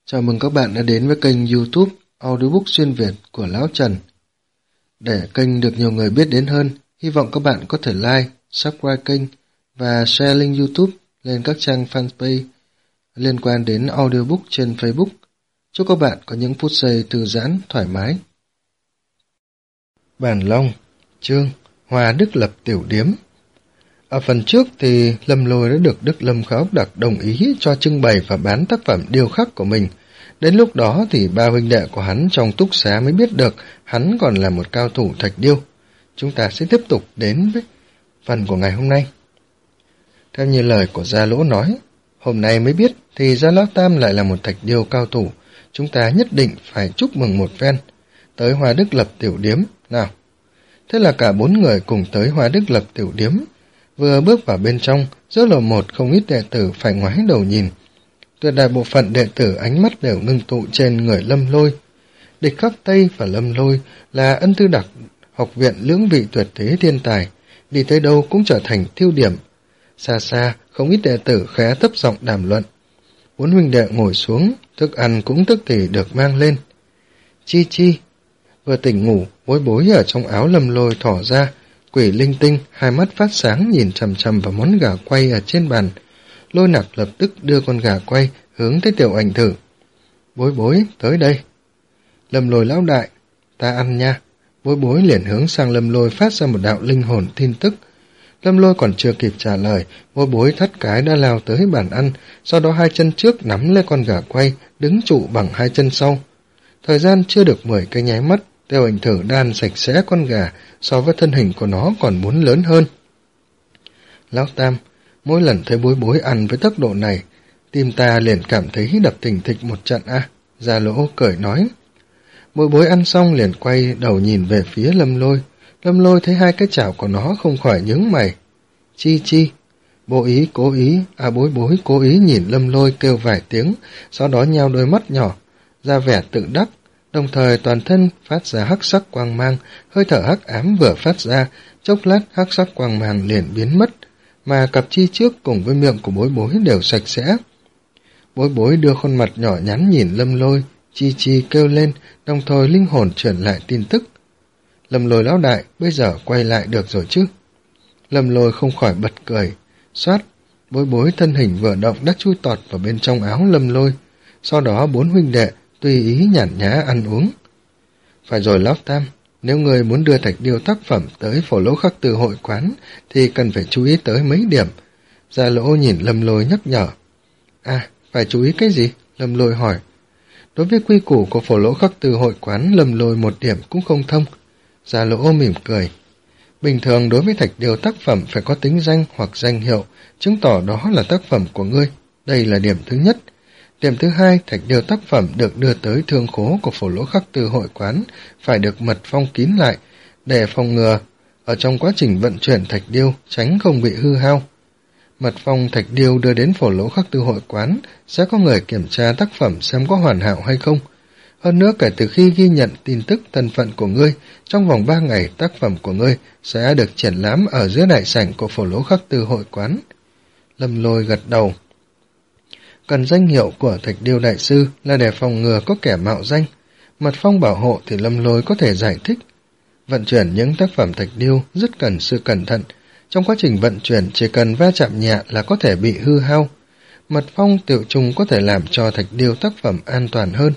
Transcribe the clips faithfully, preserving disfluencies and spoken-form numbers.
Chào mừng các bạn đã đến với kênh YouTube Audiobook xuyên Việt của Lão Trần. Để kênh được nhiều người biết đến hơn, hy vọng các bạn có thể like, subscribe kênh và share link YouTube lên các trang fanpage liên quan đến audiobook trên Facebook. Chúc các bạn có những phút giây thư giãn, thoải mái. Bản Long, chương Hòa Đức lập tiểu điếm. Ở phần trước thì Lâm Lôi đã được Đức Lâm Khá Ốc Đặc đồng ý cho trưng bày và bán tác phẩm điêu khắc của mình. Đến lúc đó thì ba huynh đệ của hắn trong túc xá mới biết được hắn còn là một cao thủ thạch điêu. Chúng ta sẽ tiếp tục đến với phần của ngày hôm nay. Theo như lời của Gia Lỗ nói, hôm nay mới biết thì Gia Lão Tam lại là một thạch điêu cao thủ. Chúng ta nhất định phải chúc mừng một phen. Tới Hòa Đức lập tiểu điếm, nào. Thế là cả bốn người cùng tới Hòa Đức lập tiểu điếm. Vừa bước vào bên trong, giữa lầu một không ít đệ tử phải ngoái đầu nhìn. Tuyệt đại bộ phận đệ tử ánh mắt đều ngưng tụ trên người Lâm Lôi. Địch Khắc Tây và Lâm Lôi là ân tư đặc học viện lưỡng vị tuyệt thế thiên tài, đi tới đâu cũng trở thành tiêu điểm. Xa xa, không ít đệ tử khẽ thấp giọng đàm luận. Bốn huynh đệ ngồi xuống, thức ăn cũng tức thì được mang lên. Chi Chi vừa tỉnh ngủ, bối bối ở trong áo Lâm Lôi thỏ ra, quỷ linh tinh, hai mắt phát sáng nhìn chằm chằm vào món gà quay ở trên bàn. Lôi Nặc lập tức đưa con gà quay hướng tới Tiểu Ảnh Thử. Bối bối, tới đây. Lâm Lôi lão đại, ta ăn nha. Bối bối liền hướng sang Lâm Lôi phát ra một đạo linh hồn tin tức. Lâm Lôi còn chưa kịp trả lời, bối bối thất cái đã lao tới bàn ăn, sau đó hai chân trước nắm lấy con gà quay, đứng trụ bằng hai chân sau. Thời gian chưa được mười cái nháy mắt, Tiểu Ảnh Thử đan sạch sẽ con gà, so với thân hình của nó còn muốn lớn hơn. Lão Tam, mỗi lần thấy bối bối ăn với tốc độ này, tim ta liền cảm thấy đập thình thịch một trận a. À. Gia Lỗ cười nói. Bối bối ăn xong liền quay đầu nhìn về phía Lâm Lôi. Lâm Lôi thấy hai cái chảo của nó không khỏi nhướng mày. Chi Chi, bố ý cố ý, à bối bối cố ý nhìn Lâm Lôi kêu vài tiếng, sau đó nheo đôi mắt nhỏ, ra vẻ tự đắc, đồng thời toàn thân phát ra hắc sắc quang mang, hơi thở hắc ám vừa phát ra, chốc lát hắc sắc quang mang liền biến mất, mà cặp chi trước cùng với miệng của bối bối đều sạch sẽ. Bối bối đưa khuôn mặt nhỏ nhắn nhìn Lâm Lôi, Chi Chi kêu lên, đồng thời linh hồn truyền lại tin tức. Lâm Lôi lão đại, bây giờ quay lại được rồi chứ? Lâm Lôi không khỏi bật cười, xoát, bối bối thân hình vừa động đã chui tọt vào bên trong áo Lâm Lôi, sau đó bốn huynh đệ tùy ý nhàn nhã ăn uống. Phải rồi Lão Tam, nếu người muốn đưa thạch điêu tác phẩm tới Phổ Lỗ Khắc Từ hội quán thì cần phải chú ý tới mấy điểm. Gia Lỗ nhìn Lâm Lôi nhắc nhở. À, phải chú ý cái gì? Lâm Lôi hỏi. Đối với quy củ của Phổ Lỗ Khắc Từ hội quán, Lâm Lôi một điểm cũng không thông. Gia Lỗ mỉm cười. Bình thường đối với thạch điêu tác phẩm phải có tính danh hoặc danh hiệu, chứng tỏ đó là tác phẩm của ngươi. Đây là điểm thứ nhất. Điểm thứ hai, thạch điêu tác phẩm được đưa tới thương khố của Phổ Lỗ Khắc Từ hội quán phải được mật phong kín lại, để phòng ngừa ở trong quá trình vận chuyển thạch điêu tránh không bị hư hao. Mật phong thạch điêu đưa đến Phổ Lỗ Khắc Từ hội quán sẽ có người kiểm tra tác phẩm xem có hoàn hảo hay không. Hơn nữa, kể từ khi ghi nhận tin tức thân phận của ngươi, trong vòng ba ngày tác phẩm của ngươi sẽ được triển lãm ở dưới đại sảnh của Phổ Lỗ Khắc Từ hội quán. Lâm Lôi gật đầu. Cần danh hiệu của thạch điêu đại sư là để phòng ngừa có kẻ mạo danh. Mật phong bảo hộ thì Lâm Lôi có thể giải thích. Vận chuyển những tác phẩm thạch điêu rất cần sự cẩn thận. Trong quá trình vận chuyển chỉ cần va chạm nhẹ là có thể bị hư hao. Mật phong tự chung có thể làm cho thạch điêu tác phẩm an toàn hơn.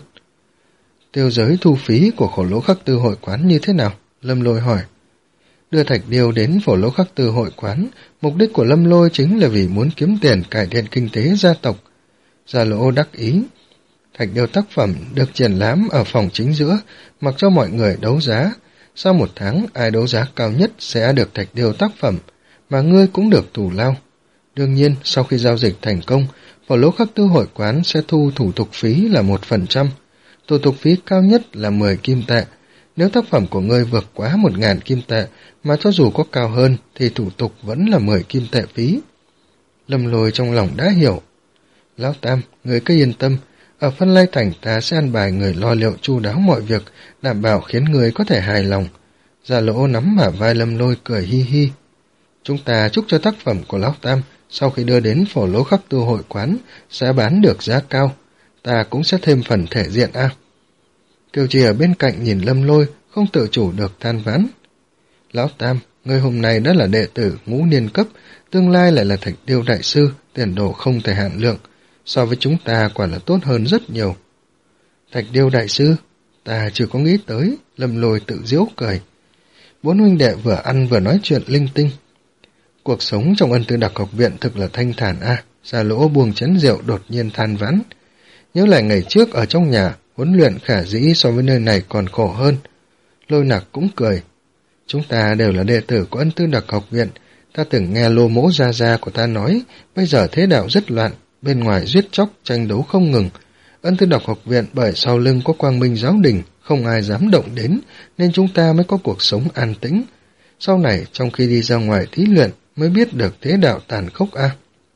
Tiêu giới thu phí của Phổ Lỗ Khắc Từ hội quán như thế nào? Lâm Lôi hỏi. Đưa thạch điêu đến Phổ Lỗ Khắc Từ hội quán, mục đích của Lâm Lôi chính là vì muốn kiếm tiền cải thiện kinh tế gia tộc. Gia Lỗ đắc ý. Thạch điêu tác phẩm được triển lãm ở phòng chính giữa, mặc cho mọi người đấu giá. Sau một tháng, ai đấu giá cao nhất sẽ được thạch điêu tác phẩm, mà ngươi cũng được thù lao. Đương nhiên, sau khi giao dịch thành công, Phổ Lỗ Khắc Từ hội quán sẽ thu thủ tục phí là một phần trăm. Thủ tục phí cao nhất là mười kim tệ. Nếu tác phẩm của ngươi vượt quá một ngàn kim tệ, mà cho dù có cao hơn thì thủ tục vẫn là mười kim tệ phí. Lâm Lôi trong lòng đã hiểu. Lão Tam, người cứ yên tâm, ở Phân Lai Thành ta sẽ ăn bài người lo liệu chu đáo mọi việc, đảm bảo khiến người có thể hài lòng. Gia Lỗ nắm bả vai Lâm Lôi cười hi hi. Chúng ta chúc cho tác phẩm của Lão Tam sau khi đưa đến Phổ Lỗ Khắc Từ hội quán sẽ bán được giá cao. ta cũng sẽ thêm phần thể diện a. À. Kiều Trì ở bên cạnh nhìn Lâm Lôi, không tự chủ được than vãn. Lão Tam, người hôm nay đã là đệ tử ngũ niên cấp, tương lai lại là Thạch Điêu đại sư, tiền đồ không thể hạn lượng, so với chúng ta quả là tốt hơn rất nhiều. Thạch Điêu đại sư, ta chưa có nghĩ tới, Lâm Lôi tự giễu cười. Bốn huynh đệ vừa ăn vừa nói chuyện linh tinh. Cuộc sống trong Ân Tư Đặc học viện thực là thanh thản a. À. Gia Lỗ buông chén rượu đột nhiên than vãn. Nhớ lại ngày trước ở trong nhà, huấn luyện khả dĩ so với nơi này còn khổ hơn. Lôi Nặc cũng cười. Chúng ta đều là đệ tử của Ân Tư Đặc học viện. Ta từng nghe Lô Mỗ gia gia của ta nói, bây giờ thế đạo rất loạn, bên ngoài giết chóc, tranh đấu không ngừng. Ân Tư Đặc học viện bởi sau lưng có Quang Minh giáo đình, không ai dám động đến, nên chúng ta mới có cuộc sống an tĩnh. Sau này, trong khi đi ra ngoài thí luyện, mới biết được thế đạo tàn khốc a. À.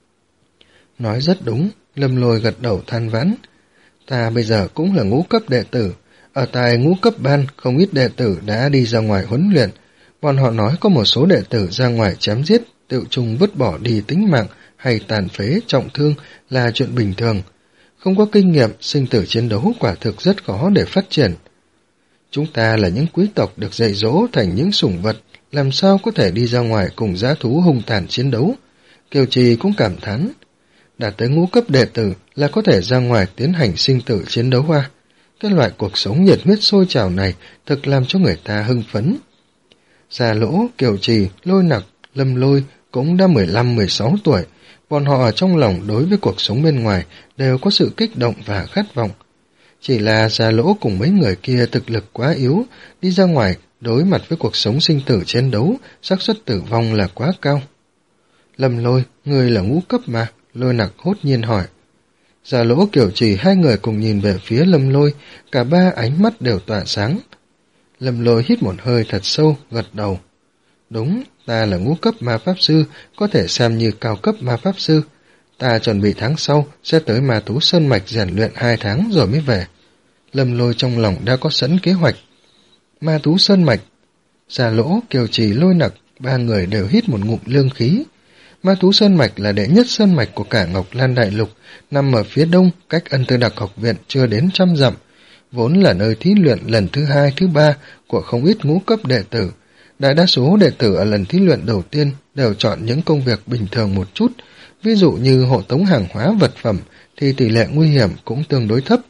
Nói rất đúng, Lâm Lôi gật đầu than vãn. Ta bây giờ cũng là ngũ cấp đệ tử, ở tại ngũ cấp ban không ít đệ tử đã đi ra ngoài huấn luyện. Bọn họ nói có một số đệ tử ra ngoài chém giết, tự chung vứt bỏ đi tính mạng hay tàn phế, trọng thương là chuyện bình thường. Không có kinh nghiệm, sinh tử chiến đấu quả thực rất khó để phát triển. Chúng ta là những quý tộc được dạy dỗ thành những sủng vật, làm sao có thể đi ra ngoài cùng dã thú hung tàn chiến đấu. Kiều Trì cũng cảm thán. Đạt tới ngũ cấp đệ tử là có thể ra ngoài tiến hành sinh tử chiến đấu à. Cái loại cuộc sống nhiệt huyết sôi trào này thực làm cho người ta hưng phấn. Gia Lỗ, Kiều Trì, Lôi Nặc, Lâm Lôi cũng đã mười lăm mười sáu tuổi. Bọn họ ở trong lòng đối với cuộc sống bên ngoài đều có sự kích động và khát vọng. Chỉ là Gia Lỗ cùng mấy người kia thực lực quá yếu, đi ra ngoài đối mặt với cuộc sống sinh tử chiến đấu, xác suất tử vong là quá cao. Lâm Lôi, người là ngũ cấp mà, Lôi Nặc hốt nhiên hỏi. Gia Lỗ, Kiều Trì hai người cùng nhìn về phía Lâm Lôi, cả ba ánh mắt đều tỏa sáng. Lâm Lôi hít một hơi thật sâu, gật đầu. Đúng, ta là ngũ cấp ma pháp sư, có thể xem như cao cấp ma pháp sư. Ta chuẩn bị tháng sau sẽ tới Ma Thú Sơn Mạch rèn luyện hai tháng rồi mới về. Lâm Lôi trong lòng đã có sẵn kế hoạch. Ma Thú Sơn Mạch, Gia Lỗ, Kiều Trì, Lôi Nặc, ba người đều hít một ngụm lương khí. Ma Thú Sơn Mạch là đệ nhất sơn mạch của cả Ngọc Lan Đại Lục, nằm ở phía đông, cách Ân Tư Đặc học viện chưa đến trăm dặm, vốn là nơi thí luyện lần thứ hai, thứ ba của không ít ngũ cấp đệ tử. Đại đa số đệ tử ở lần thí luyện đầu tiên đều chọn những công việc bình thường một chút, ví dụ như hộ tống hàng hóa vật phẩm thì tỷ lệ nguy hiểm cũng tương đối thấp.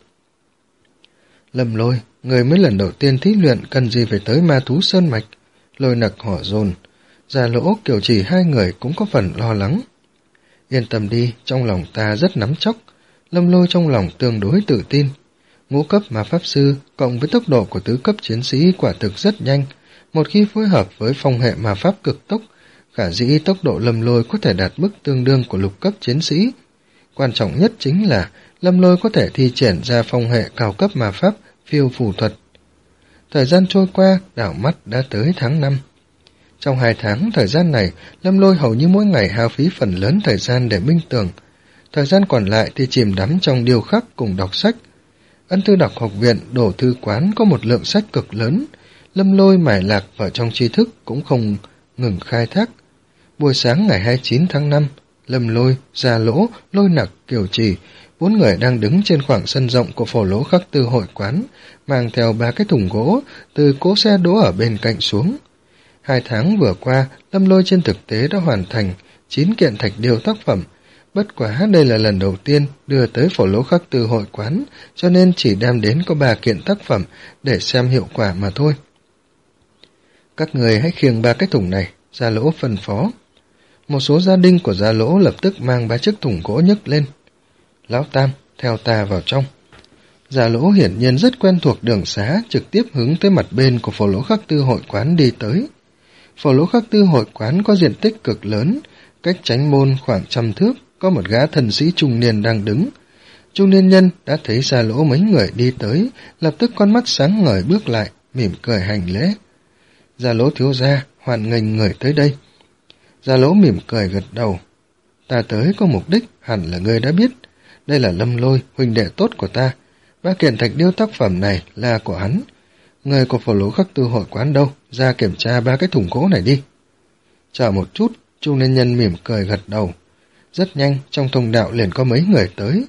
Lâm Lôi, người mới lần đầu tiên thí luyện cần gì phải tới Ma Thú Sơn Mạch? Lôi Nặc hỏi dồn. Gia Lỗ, Kiều Trì hai người cũng có phần lo lắng. Yên tâm đi, trong lòng ta rất nắm chắc. Lâm Lôi trong lòng tương đối tự tin. Ngũ cấp ma pháp sư cộng với tốc độ của tứ cấp chiến sĩ quả thực rất nhanh. Một khi phối hợp với phong hệ ma pháp cực tốc, khả dĩ tốc độ Lâm Lôi có thể đạt mức tương đương của lục cấp chiến sĩ. Quan trọng nhất chính là Lâm Lôi có thể thi triển ra phong hệ cao cấp ma pháp phiêu phù thuật. Thời gian trôi qua, đảo mắt đã tới tháng năm. Trong hai tháng thời gian này, Lâm Lôi hầu như mỗi ngày hao phí phần lớn thời gian để minh tưởng. Thời gian còn lại thì chìm đắm trong điêu khắc cùng đọc sách. Ân Tư Đặc học viện đổ thư quán có một lượng sách cực lớn. Lâm Lôi mải lạc vào trong tri thức cũng không ngừng khai thác. Buổi sáng ngày hai mươi chín tháng năm, Lâm Lôi, Gia Lỗ, Lôi Nặc, Kiều Trì, bốn người đang đứng trên khoảng sân rộng của Phổ Lỗ Khắc Tư hội quán, mang theo ba cái thùng gỗ từ cỗ xe đỗ ở bên cạnh xuống. Hai tháng vừa qua, Lâm Lôi trên thực tế đã hoàn thành chín kiện thạch điêu tác phẩm. Bất quá đây là lần đầu tiên đưa tới Phổ Lỗ Khắc Tư hội quán, cho nên chỉ đem đến có ba kiện tác phẩm để xem hiệu quả mà thôi. Các người hãy khiêng ba cái thùng này, Gia Lỗ phân phó. Một số gia đình của Gia Lỗ lập tức mang ba chiếc thùng gỗ nhấc lên. Lão Tam, theo ta vào trong. Gia Lỗ hiển nhiên rất quen thuộc đường xá, trực tiếp hướng tới mặt bên của Phổ Lỗ Khắc Tư hội quán đi tới. Phổ Lỗ Khắc Tư hội quán có diện tích cực lớn, cách chánh môn khoảng trăm thước, có một gã thần sĩ trung niên đang đứng. Trung niên nhân đã thấy Gia Lỗ mấy người đi tới, lập tức con mắt sáng ngời bước lại, mỉm cười hành lễ. Gia Lỗ thiếu gia, hoan nghênh người tới đây. Gia Lỗ mỉm cười gật đầu. Ta tới có mục đích, hẳn là ngươi đã biết. Đây là Lâm Lôi, huynh đệ tốt của ta. Ba kiện thạch điêu tác phẩm này là của hắn. Người của Phổ Lỗ Khắc Tư hội quán đâu, ra kiểm tra ba cái thùng gỗ này đi. Chờ một chút, trung niên nhân mỉm cười gật đầu. Rất nhanh, trong thông đạo liền có mấy người tới.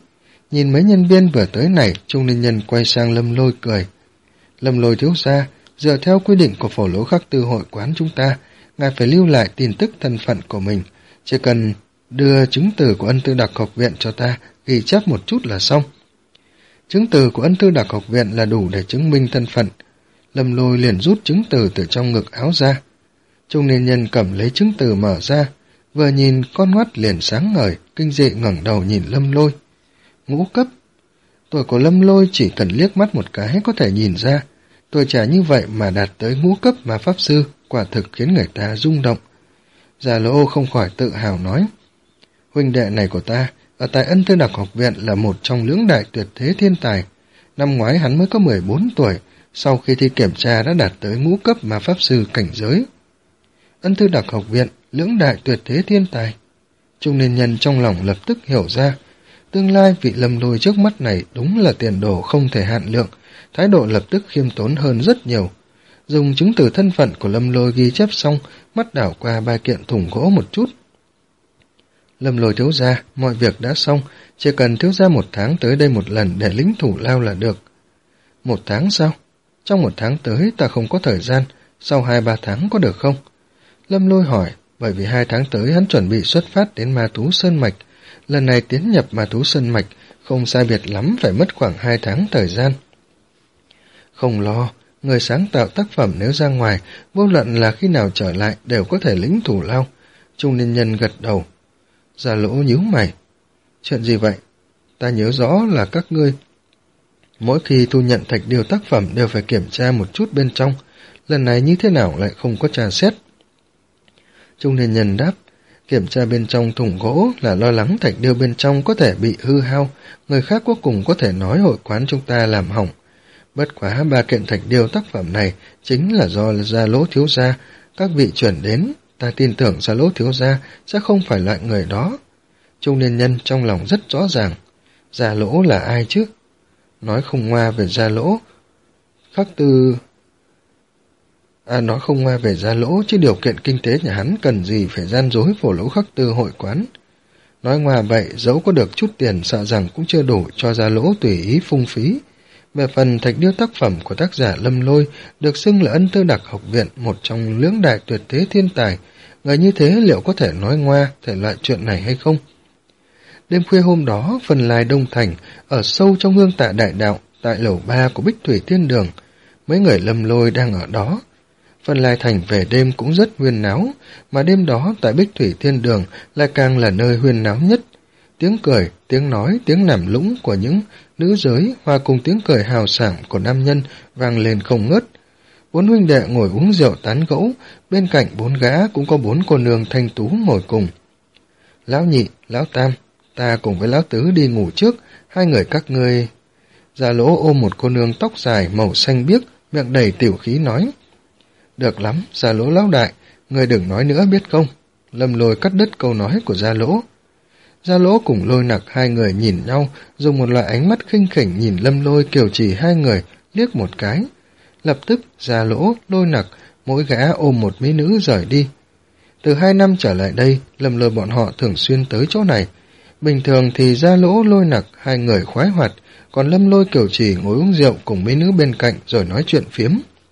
Nhìn mấy nhân viên vừa tới này, trung niên nhân quay sang Lâm Lôi cười. Lâm Lôi thiếu gia, dựa theo quy định của Phổ Lỗ Khắc Tư hội quán chúng ta, ngài phải lưu lại tin tức thân phận của mình, chỉ cần đưa chứng từ của Ân Tư Đặc học viện cho ta, ghi chép một chút là xong. Chứng từ của Ân Tư Đặc học viện là đủ để chứng minh thân phận. Lâm Lôi liền rút chứng từ từ trong ngực áo ra. Trung niên nhân cầm lấy chứng từ mở ra, vừa nhìn con mắt liền sáng ngời, kinh dị ngẩng đầu nhìn Lâm Lôi. Ngũ cấp. Tuổi của Lâm Lôi chỉ cần liếc mắt một cái có thể nhìn ra, tuổi trẻ như vậy mà đạt tới ngũ cấp mà pháp sư, quả thực khiến người ta rung động. Già Lỗ không khỏi tự hào nói, huynh đệ này của ta ở tại Ân Tư Đặc học viện là một trong lưỡng đại tuyệt thế thiên tài. Năm ngoái hắn mới có mười bốn tuổi, sau khi thi kiểm tra đã đạt tới ngũ cấp mà pháp sư cảnh giới. Ân Tư Đặc học viện, lưỡng đại tuyệt thế thiên tài. Trung niên nhân trong lòng lập tức hiểu ra, tương lai vị Lâm Lôi trước mắt này đúng là tiền đồ không thể hạn lượng, thái độ lập tức khiêm tốn hơn rất nhiều. Dùng chứng từ thân phận của Lâm Lôi ghi chép xong, mắt đảo qua ba kiện thùng gỗ một chút. Lâm Lôi thiếu gia, mọi việc đã xong, chỉ cần thiếu gia một tháng tới đây một lần để lính thủ lao là được. Một tháng sao? Trong một tháng tới ta không có thời gian, sau hai ba tháng có được không? Lâm Lôi hỏi, bởi vì hai tháng tới hắn chuẩn bị xuất phát đến Ma Thú Sơn Mạch. Lần này tiến nhập Ma Thú Sơn Mạch, không sai biệt lắm phải mất khoảng hai tháng thời gian. Không lo, người sáng tạo tác phẩm nếu ra ngoài, vô luận là khi nào trở lại đều có thể lĩnh thủ lao. Trung niên nhân gật đầu. Già Lỗ nhíu mày. Chuyện gì vậy? Ta nhớ rõ là các ngươi mỗi khi thu nhận thạch điêu tác phẩm đều phải kiểm tra một chút bên trong. Lần này như thế nào lại không có tra xét? Trung niên nhân đáp, kiểm tra bên trong thùng gỗ là lo lắng thạch điêu bên trong có thể bị hư hao, người khác cuối cùng có thể nói hội quán chúng ta làm hỏng. Bất quá ba kiện thạch điêu tác phẩm này chính là do Gia Lỗ thiếu gia các vị chuyển đến, ta tin tưởng Gia Lỗ thiếu gia sẽ không phải loại người đó. Trung niên nhân trong lòng rất rõ ràng, Gia Lỗ là ai chứ? Nói không ngoa về Gia Lỗ, Khắc Tư... À, nói không ngoa về Gia Lỗ, chứ điều kiện kinh tế nhà hắn cần gì phải gian dối Phổ Lỗ Khắc Tư hội quán. Nói ngoa vậy, dẫu có được chút tiền sợ rằng cũng chưa đủ cho Gia Lỗ tùy ý phung phí. Về phần thạch điêu tác phẩm của tác giả Lâm Lôi, được xưng là Ân Tư Đặc học viện, một trong lưỡng đại tuyệt thế thiên tài, người như thế liệu có thể nói ngoa thể loại chuyện này hay không? Đêm khuya hôm đó, phần lai Đông Thành, ở sâu trong hương tạ đại đạo, tại lầu ba của Bích Thủy Thiên Đường, mấy người Lâm Lôi đang ở đó. Phần lai thành về đêm cũng rất huyên náo, mà đêm đó tại Bích Thủy Thiên Đường lại càng là nơi huyên náo nhất. Tiếng cười, tiếng nói, tiếng nằm lũng của những nữ giới hòa cùng tiếng cười hào sảng của nam nhân vang lên không ngớt. Bốn huynh đệ ngồi uống rượu tán gẫu, bên cạnh bốn gã cũng có bốn cô nương thanh tú ngồi cùng. Lão nhị, lão tam, ta cùng với lão tứ đi ngủ trước, hai người các ngươi... Gia Lỗ ôm một cô nương tóc dài màu xanh biếc, miệng đầy tiểu khí nói. Được lắm, Gia Lỗ lão đại, ngươi đừng nói nữa biết không? Lâm Lôi cắt đứt câu nói của Gia Lỗ. Gia Lỗ cùng Lôi Nặc hai người nhìn nhau, dùng một loại ánh mắt khinh khỉnh nhìn Lâm Lôi kiều chỉ hai người, liếc một cái. Lập tức, Gia Lỗ, Lôi Nặc, mỗi gã ôm một mỹ nữ rời đi. Từ hai năm trở lại đây, Lâm Lôi bọn họ thường xuyên tới chỗ này. Bình thường thì Gia Lỗ, Lôi Nặc hai người khoái hoạt, còn Lâm Lôi kiều chỉ ngồi uống rượu cùng mỹ nữ bên cạnh rồi nói chuyện phiếm.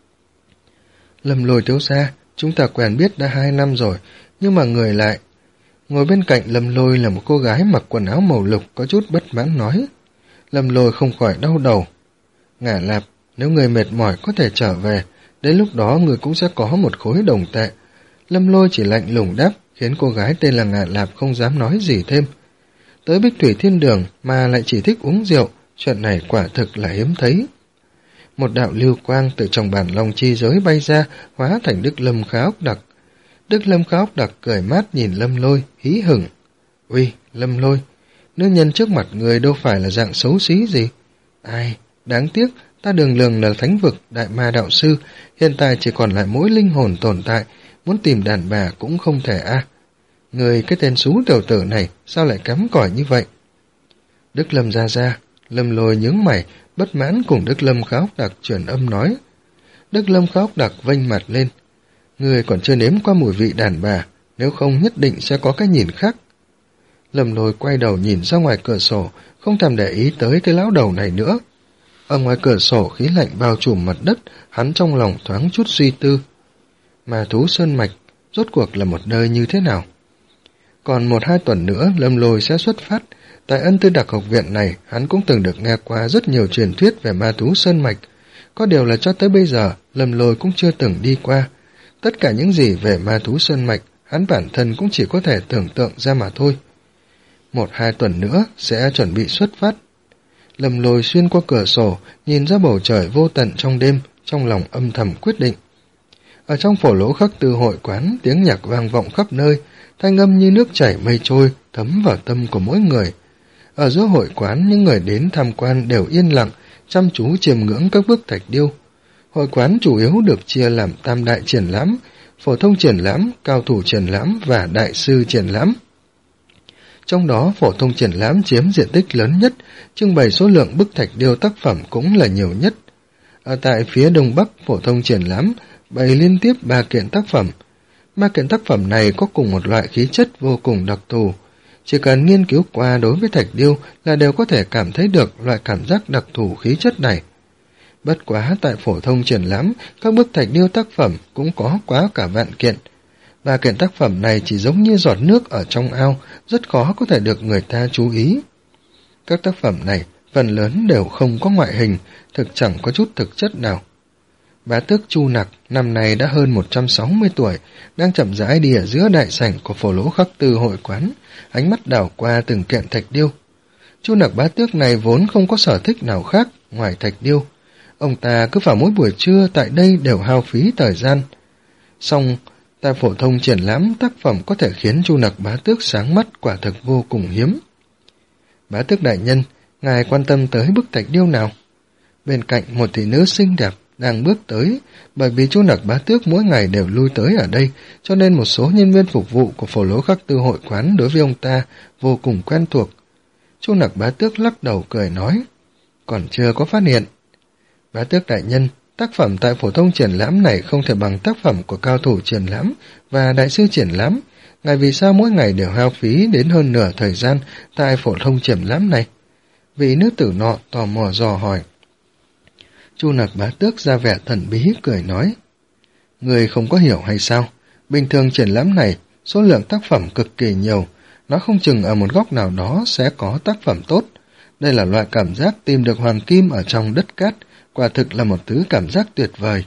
Lâm Lôi thiếu gia, chúng ta quen biết đã hai năm rồi, nhưng mà người lại... Ngồi bên cạnh Lâm Lôi là một cô gái mặc quần áo màu lục có chút bất mãn nói. Lâm Lôi không khỏi đau đầu. Ngả Lạp, nếu người mệt mỏi có thể trở về, đến lúc đó người cũng sẽ có một khối đồng tệ. Lâm Lôi chỉ lạnh lùng đáp, khiến cô gái tên là Ngả Lạp không dám nói gì thêm. Tới Bích Thủy Thiên Đường mà lại chỉ thích uống rượu, chuyện này quả thực là hiếm thấy. Một đạo lưu quang từ trong bản long chi giới bay ra, hóa thành Đức Lâm Khá Ốc Đặc. Đức Lâm Khá Ốc Đặc cười mát nhìn Lâm Lôi, hí hửng. Uy, Lâm Lôi, nữ nhân trước mặt người đâu phải là dạng xấu xí gì. Ai, đáng tiếc, ta đường lường là thánh vực, đại ma đạo sư, hiện tại chỉ còn lại mỗi linh hồn tồn tại, muốn tìm đàn bà cũng không thể a. À. Người cái tên xú tiểu tử này, sao lại kém cỏi như vậy? Đức Lâm ra ra, Lâm Lôi nhướng mày, bất mãn cùng Đức Lâm Khá Ốc Đặc truyền âm nói. Đức Lâm Khá Ốc Đặc vênh mặt lên. Người còn chưa nếm qua mùi vị đàn bà, nếu không nhất định sẽ có cái nhìn khác. Lâm Lôi quay đầu nhìn ra ngoài cửa sổ, không thèm để ý tới cái lão đầu này nữa. Ở ngoài cửa sổ khí lạnh bao trùm mặt đất, hắn trong lòng thoáng chút suy tư. Ma thú sơn mạch, rốt cuộc là một nơi như thế nào? Còn một hai tuần nữa Lâm Lôi sẽ xuất phát. Tại Ân Tư Đặc học viện này, hắn cũng từng được nghe qua rất nhiều truyền thuyết về ma thú sơn mạch. Có điều là cho tới bây giờ, Lâm Lôi cũng chưa từng đi qua. Tất cả những gì về ma thú sơn mạch, hắn bản thân cũng chỉ có thể tưởng tượng ra mà thôi. Một hai tuần nữa sẽ chuẩn bị xuất phát. Lâm Lôi xuyên qua cửa sổ, nhìn ra bầu trời vô tận trong đêm, trong lòng âm thầm quyết định. Ở trong phổ lỗ khắc tư hội quán, tiếng nhạc vang vọng khắp nơi, thanh âm như nước chảy mây trôi, thấm vào tâm của mỗi người. Ở giữa hội quán, những người đến tham quan đều yên lặng, chăm chú chiêm ngưỡng các bức thạch điêu. Hội quán chủ yếu được chia làm tam đại triển lãm, phổ thông triển lãm, cao thủ triển lãm và đại sư triển lãm. Trong đó, phổ thông triển lãm chiếm diện tích lớn nhất, trưng bày số lượng bức thạch điêu tác phẩm cũng là nhiều nhất. Ở tại phía đông bắc, phổ thông triển lãm bày liên tiếp ba kiện tác phẩm. Ba kiện tác phẩm này có cùng một loại khí chất vô cùng đặc thù. Chỉ cần nghiên cứu qua đối với thạch điêu là đều có thể cảm thấy được loại cảm giác đặc thù khí chất này. Bất quá tại phổ thông triển lãm, các bức thạch điêu tác phẩm cũng có quá cả vạn kiện. Ba kiện tác phẩm này chỉ giống như giọt nước ở trong ao, rất khó có thể được người ta chú ý. Các tác phẩm này phần lớn đều không có ngoại hình, thực chẳng có chút thực chất nào. Bá tước Chu Nặc năm nay đã hơn một trăm sáu mươi tuổi, đang chậm rãi đi ở giữa đại sảnh của phổ lỗ khắc tư hội quán, ánh mắt đảo qua từng kiện thạch điêu. Chu Nặc bá tước này vốn không có sở thích nào khác ngoài thạch điêu. Ông ta cứ vào mỗi buổi trưa tại đây đều hao phí thời gian. Song tại phổ thông triển lãm, tác phẩm có thể khiến Chu Nặc bá tước sáng mắt quả thực vô cùng hiếm. Bá tước đại nhân, ngài quan tâm tới bức thạch điêu nào? Bên cạnh một thị nữ xinh đẹp đang bước tới, bởi vì Chu Nặc bá tước mỗi ngày đều lui tới ở đây, cho nên một số nhân viên phục vụ của phổ lỗ khắc tư hội quán đối với ông ta vô cùng quen thuộc. Chu Nặc bá tước lắc đầu cười nói, còn chưa có phát hiện. Bá tước đại nhân, tác phẩm tại phổ thông triển lãm này không thể bằng tác phẩm của cao thủ triển lãm và đại sư triển lãm. Ngài vì sao mỗi ngày đều hao phí đến hơn nửa thời gian tại phổ thông triển lãm này? Vị nữ tử nọ tò mò dò hỏi. Chu Nặc bá tước ra vẻ thần bí cười nói, người không có hiểu hay sao? Bình thường triển lãm này, số lượng tác phẩm cực kỳ nhiều, nó không chừng ở một góc nào đó sẽ có tác phẩm tốt. Đây là loại cảm giác tìm được hoàng kim ở trong đất cát, quả thực là một thứ cảm giác tuyệt vời.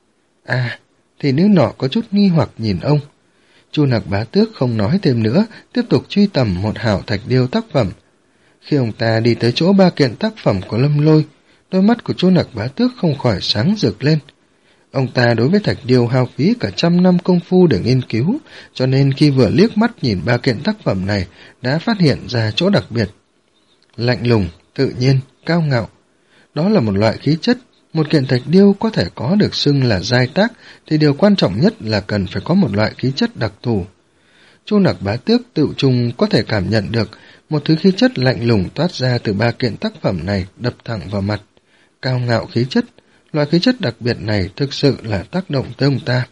À, thì nữ nọ có chút nghi hoặc nhìn ông. Chu Nặc bá tước không nói thêm nữa, tiếp tục truy tầm một hảo thạch điêu tác phẩm. Khi ông ta đi tới chỗ ba kiện tác phẩm của Lâm Lôi, đôi mắt của Chu Nặc bá tước không khỏi sáng rực lên. Ông ta đối với thạch điêu hao phí cả trăm năm công phu để nghiên cứu, cho nên khi vừa liếc mắt nhìn ba kiện tác phẩm này đã phát hiện ra chỗ đặc biệt. Lạnh lùng, tự nhiên, cao ngạo. Đó là một loại khí chất. Một kiện thạch điêu có thể có được xưng là giai tác thì điều quan trọng nhất là cần phải có một loại khí chất đặc thù. Chu Nặc bá tước tự trung có thể cảm nhận được một thứ khí chất lạnh lùng toát ra từ ba kiện tác phẩm này đập thẳng vào mặt. Cao ngạo khí chất, loại khí chất đặc biệt này thực sự là tác động tới ông ta.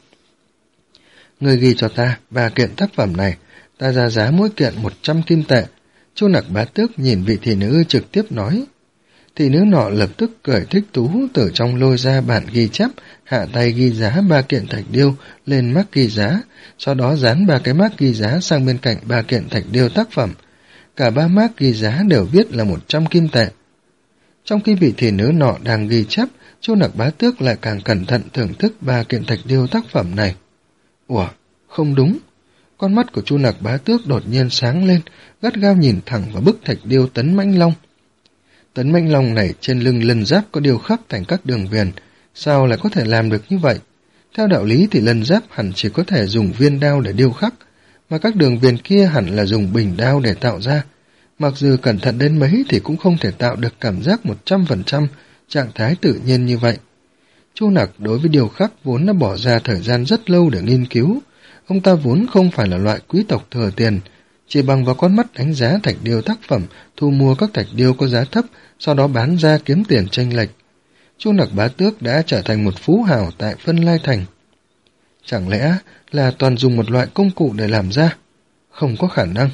Người ghi cho ta ba kiện tác phẩm này, ta ra giá mỗi kiện một trăm kim tệ. Chu Nặc bá tước nhìn vị thị nữ trực tiếp nói. Thị nữ nọ lập tức cười thích thú từ trong lôi ra bản ghi chép, hạ tay ghi giá ba kiện thạch điêu lên mác ghi giá, sau đó dán ba cái mác ghi giá sang bên cạnh ba kiện thạch điêu tác phẩm. Cả ba mác ghi giá đều viết là một trăm kim tệ. Trong khi vị thị nữ nọ đang ghi chép, Chu Nặc bá tước lại càng cẩn thận thưởng thức ba kiện thạch điêu tác phẩm này. Ủa, không đúng. Con mắt của Chu Nặc bá tước đột nhiên sáng lên, gắt gao nhìn thẳng vào bức thạch điêu Tấn Mãnh Long. Tấn Mãnh Long này trên lưng lân giáp có điêu khắc thành các đường viền, sao lại có thể làm được như vậy? Theo đạo lý thì lân giáp hẳn chỉ có thể dùng viên đao để điêu khắc, mà các đường viền kia hẳn là dùng bình đao để tạo ra. Mặc dù cẩn thận đến mấy thì cũng không thể tạo được cảm giác một trăm phần trăm trạng thái tự nhiên như vậy. Chu Nặc đối với điêu khắc vốn đã bỏ ra thời gian rất lâu để nghiên cứu. Ông ta vốn không phải là loại quý tộc thừa tiền, chỉ bằng vào con mắt đánh giá thạch điêu tác phẩm, thu mua các thạch điêu có giá thấp, sau đó bán ra kiếm tiền chênh lệch. Chu Nặc bá tước đã trở thành một phú hào tại Phân Lai Thành. Chẳng lẽ là toàn dùng một loại công cụ để làm ra? Không có khả năng.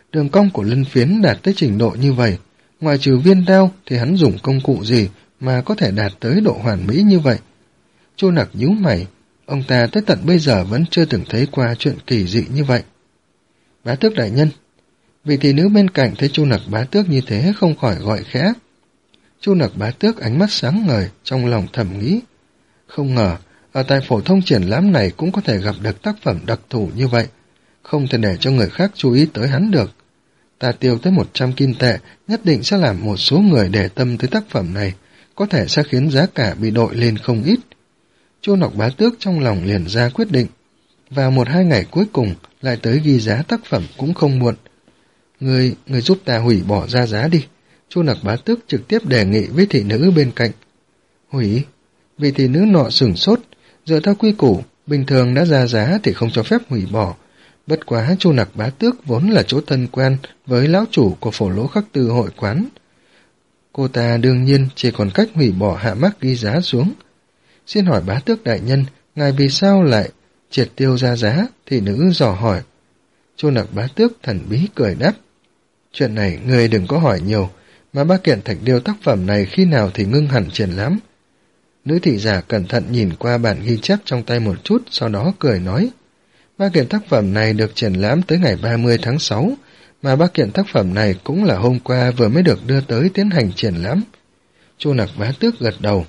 Đường cong của lân phiến đạt tới trình độ như vậy, ngoài trừ viên đao thì hắn dùng công cụ gì mà có thể đạt tới độ hoàn mỹ như vậy? Chu Nặc nhíu mày, ông ta tới tận bây giờ vẫn chưa từng thấy qua chuyện kỳ dị như vậy. Bá tước đại nhân. Vị thị nữ bên cạnh thấy Chu Nặc bá tước như thế không khỏi gọi khẽ. Chu Nặc bá tước ánh mắt sáng ngời, trong lòng thầm nghĩ. Không ngờ, ở tại phổ thông triển lãm này cũng có thể gặp được tác phẩm đặc thù như vậy. Không thể để cho người khác chú ý tới hắn được. Ta tiêu tới một trăm kim tệ, nhất định sẽ làm một số người để tâm tới tác phẩm này, có thể sẽ khiến giá cả bị đội lên không ít. Chu Nặc bá tước trong lòng liền ra quyết định. Vào một hai ngày cuối cùng, lại tới ghi giá tác phẩm cũng không muộn. Người, người giúp ta hủy bỏ ra giá đi. Chu Nặc bá tước trực tiếp đề nghị với thị nữ bên cạnh. Hủy? Vì thị nữ nọ sửng sốt, dựa theo quy củ, bình thường đã ra giá thì không cho phép hủy bỏ. Bất quá Chu Nặc bá tước vốn là chỗ thân quen với lão chủ của Phổ Lỗ Khắc Tư hội quán. Cô ta đương nhiên chỉ còn cách hủy bỏ hạ mác ghi giá xuống. Xin hỏi bá tước đại nhân, ngài vì sao lại triệt tiêu ra giá? Thị nữ dò hỏi. Chu Nặc bá tước thần bí cười đáp. Chuyện này người đừng có hỏi nhiều, mà ba kiện thạch điêu tác phẩm này khi nào thì ngưng hẳn triển lãm. Nữ thị giả cẩn thận nhìn qua bản ghi chép trong tay một chút, sau đó cười nói. Ba kiện tác phẩm này được triển lãm tới ngày ba mươi tháng sáu, mà ba kiện tác phẩm này cũng là hôm qua vừa mới được đưa tới tiến hành triển lãm. Chu Nặc bá tước gật đầu.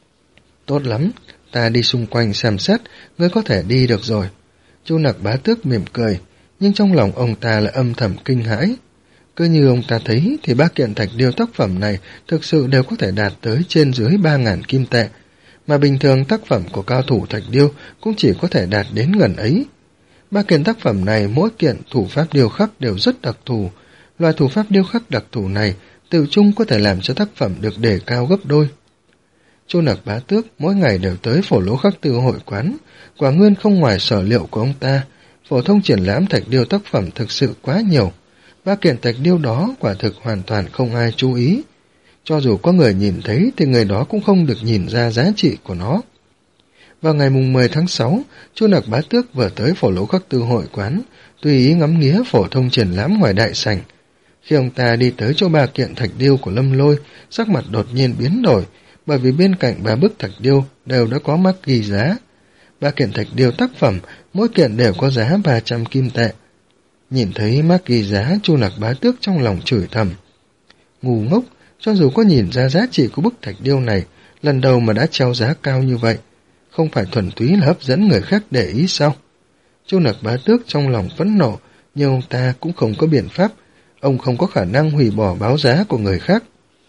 Tốt lắm, ta đi xung quanh xem xét, ngươi có thể đi được rồi. Chu Nặc bá tước mỉm cười, nhưng trong lòng ông ta lại âm thầm kinh hãi. Cứ như ông ta thấy thì ba kiện thạch điêu tác phẩm này thực sự đều có thể đạt tới trên dưới ba ngàn kim tệ, mà bình thường tác phẩm của cao thủ thạch điêu cũng chỉ có thể đạt đến gần ấy. Ba kiện tác phẩm này mỗi kiện thủ pháp điêu khắc đều rất đặc thù. Loại thủ pháp điêu khắc đặc thù này tự chung có thể làm cho tác phẩm được đề cao gấp đôi. Chu Nặc bá tước mỗi ngày đều tới Phổ Lỗ Khắc Tư hội quán, quả nguyên không ngoài sở liệu của ông ta. Phổ thông triển lãm thạch điêu tác phẩm thực sự quá nhiều. Ba kiện thạch điêu đó quả thực hoàn toàn không ai chú ý. Cho dù có người nhìn thấy thì người đó cũng không được nhìn ra giá trị của nó. Vào ngày mùng mười tháng sáu, Chu Nặc bá tước vừa tới Phổ Lỗ Khắc Tư hội quán, tùy ý ngắm nghía phổ thông triển lãm ngoài đại sảnh. Khi ông ta đi tới chỗ ba kiện thạch điêu của Lâm Lôi, sắc mặt đột nhiên biến đổi, bởi vì bên cạnh ba bức thạch điêu đều đã có mác ghi giá. Ba kiện thạch điêu tác phẩm, mỗi kiện đều có giá ba trăm kim tệ. Nhìn thấy mác ghi giá, Chu Nặc bá tước trong lòng chửi thầm. Ngu ngốc, cho dù có nhìn ra giá trị của bức thạch điêu này, lần đầu mà đã treo giá cao như vậy, không phải thuần túy là hấp dẫn người khác để ý sao? Chu Nặc bá tước trong lòng phẫn nộ, nhưng ông ta cũng không có biện pháp, ông không có khả năng hủy bỏ báo giá của người khác.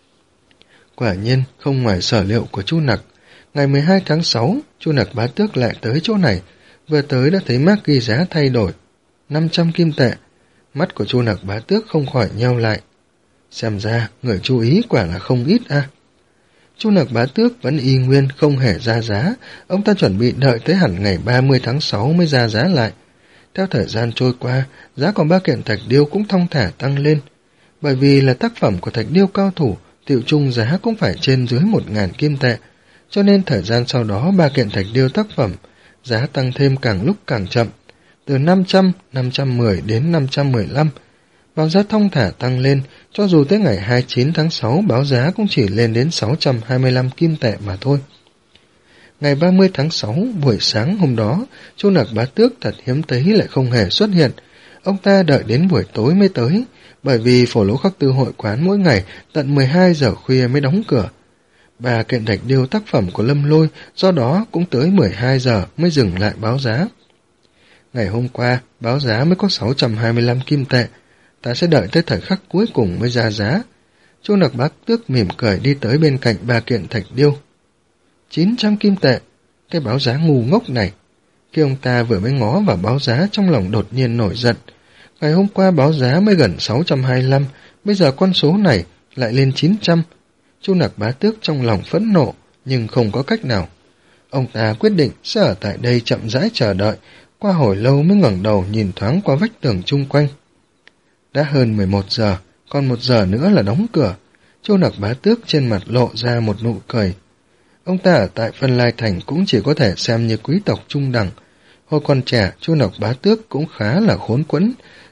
Quả nhiên, không ngoài sở liệu của Chu Nặc, ngày mười hai tháng sáu, Chu Nặc bá tước lại tới chỗ này, vừa tới đã thấy mác ghi giá thay đổi, năm trăm kim tệ. Mắt của Chu Nặc bá tước không khỏi nheo lại. Xem ra, người chú ý quả là không ít a. À. Chu Nặc bá tước vẫn y nguyên không hề ra giá, ông ta chuẩn bị đợi tới hẳn ngày ba mươi tháng sáu mới ra giá lại. Theo thời gian trôi qua, giá của ba kiện thạch điêu cũng thong thả tăng lên. Bởi vì là tác phẩm của thạch điêu cao thủ, tiểu chung giá cũng phải trên dưới một ngàn kim tệ, cho nên thời gian sau đó ba kiện thạch điêu tác phẩm, giá tăng thêm càng lúc càng chậm, từ năm trăm, năm trăm mười đến năm trăm mười lăm. Báo giá thong thả tăng lên, cho dù tới ngày hai mươi chín tháng sáu báo giá cũng chỉ lên đến sáu trăm hai mươi lăm kim tệ mà thôi. Ngày ba mươi tháng sáu, buổi sáng hôm đó, Chu Nặc bá tước thật hiếm thấy lại không hề xuất hiện. Ông ta đợi đến buổi tối mới tới, bởi vì Phổ Lỗ Khắc Tư hội quán mỗi ngày tận mười hai giờ khuya mới đóng cửa. Ba kiện thạch điêu tác phẩm của Lâm Lôi do đó cũng tới mười hai giờ mới dừng lại báo giá. Ngày hôm qua, báo giá mới có sáu trăm hai mươi lăm kim tệ, ta sẽ đợi tới thời khắc cuối cùng mới ra giá. Chu Nặc bá tước mỉm cười đi tới bên cạnh ba kiện thạch điêu. chín trăm kim tệ, cái báo giá ngu ngốc này. Khi ông ta vừa mới ngó vào báo giá, trong lòng đột nhiên nổi giận. Ngày hôm qua báo giá mới gần sáu trăm hai mươi lăm, bây giờ con số này lại lên chín trăm. Chu Nặc bá tước trong lòng phẫn nộ, nhưng không có cách nào. Ông ta quyết định sẽ ở tại đây chậm rãi chờ đợi, qua hồi lâu mới ngẩng đầu nhìn thoáng qua vách tường chung quanh. Đã hơn mười một giờ, còn một giờ nữa là đóng cửa. Chu Nặc bá tước trên mặt lộ ra một nụ cười. Ông ta ở tại Vân Lai Thành cũng chỉ có thể xem như quý tộc trung đẳng. Hồi còn trẻ, Chu Nặc bá tước cũng khá là khốn quẫn,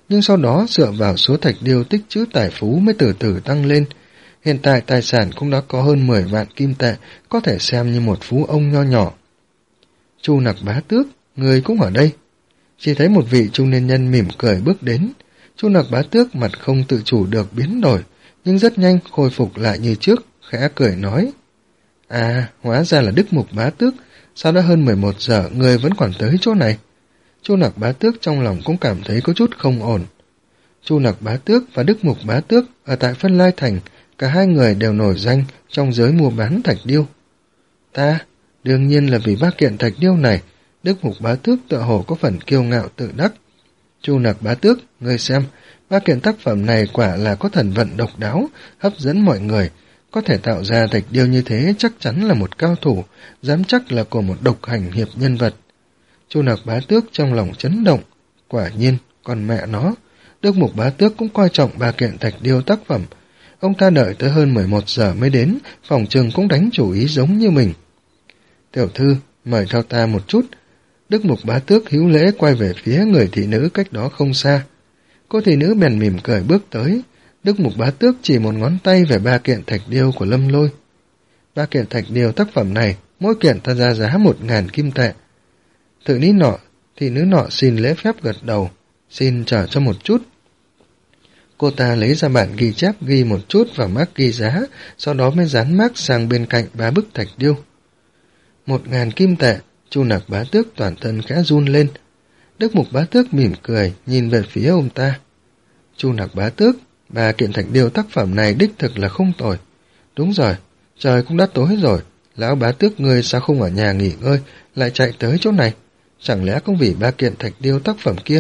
nhưng sau đó dựa vào số thạch điêu tích trữ tài phú mới từ từ tăng lên. Hiện tại tài sản cũng đã có hơn mười vạn kim tệ, có thể xem như một phú ông nho nhỏ. Chu Nặc bá tước, người cũng ở đây. Chỉ thấy một vị trung niên nhân mỉm cười bước đến. Chu Nặc bá tước mặt không tự chủ được biến đổi, nhưng rất nhanh khôi phục lại như trước, khẽ cười nói. À, hóa ra là Đức Mục bá tước, sao đã hơn mười một giờ người vẫn còn tới chỗ này? Chu Nặc bá tước trong lòng cũng cảm thấy có chút không ổn. Chu Nặc bá tước và Đức Mục bá tước ở tại Phân Lai Thành, cả hai người đều nổi danh trong giới mua bán thạch điêu. Ta, đương nhiên là vì ba kiện thạch điêu này. Đức Mục bá tước tựa hồ có phần kiêu ngạo tự đắc. Chu Nặc bá tước, ngươi xem, ba kiện tác phẩm này quả là có thần vận độc đáo, hấp dẫn mọi người. Có thể tạo ra thạch điêu như thế chắc chắn là một cao thủ, dám chắc là của một độc hành hiệp nhân vật. Chu Nặc bá tước trong lòng chấn động. Quả nhiên, còn mẹ nó, Đức Mục bá tước cũng coi trọng ba kiện thạch điêu tác phẩm. Ông ta đợi tới hơn mười một giờ mới đến, phòng trường cũng đánh chủ ý giống như mình. Tiểu thư, mời theo ta một chút. Đức Mục bá tước hữu lễ quay về phía người thị nữ cách đó không xa. Cô thị nữ bèn mỉm cười bước tới. Đức Mục bá tước chỉ một ngón tay về ba kiện thạch điêu của Lâm Lôi. Ba kiện thạch điêu tác phẩm này, mỗi kiện ta ra giá một ngàn kim tệ. Tự ní nọ, thị nữ nọ xin lễ phép gật đầu. Xin chờ cho một chút. Cô ta lấy ra bản ghi chép ghi một chút vào mác ghi giá, sau đó mới dán mác sang bên cạnh ba bức thạch điêu. Một ngàn kim tệ. Chu Nặc bá tước toàn thân khẽ run lên. Đức Mục bá tước mỉm cười, nhìn về phía ông ta. Chu Nặc bá tước, ba kiện thạch điêu tác phẩm này đích thực là không tồi. Đúng rồi, trời cũng đã tối rồi, lão bá tước ngươi sao không ở nhà nghỉ ngơi, lại chạy tới chỗ này? Chẳng lẽ không vì ba kiện thạch điêu tác phẩm kia?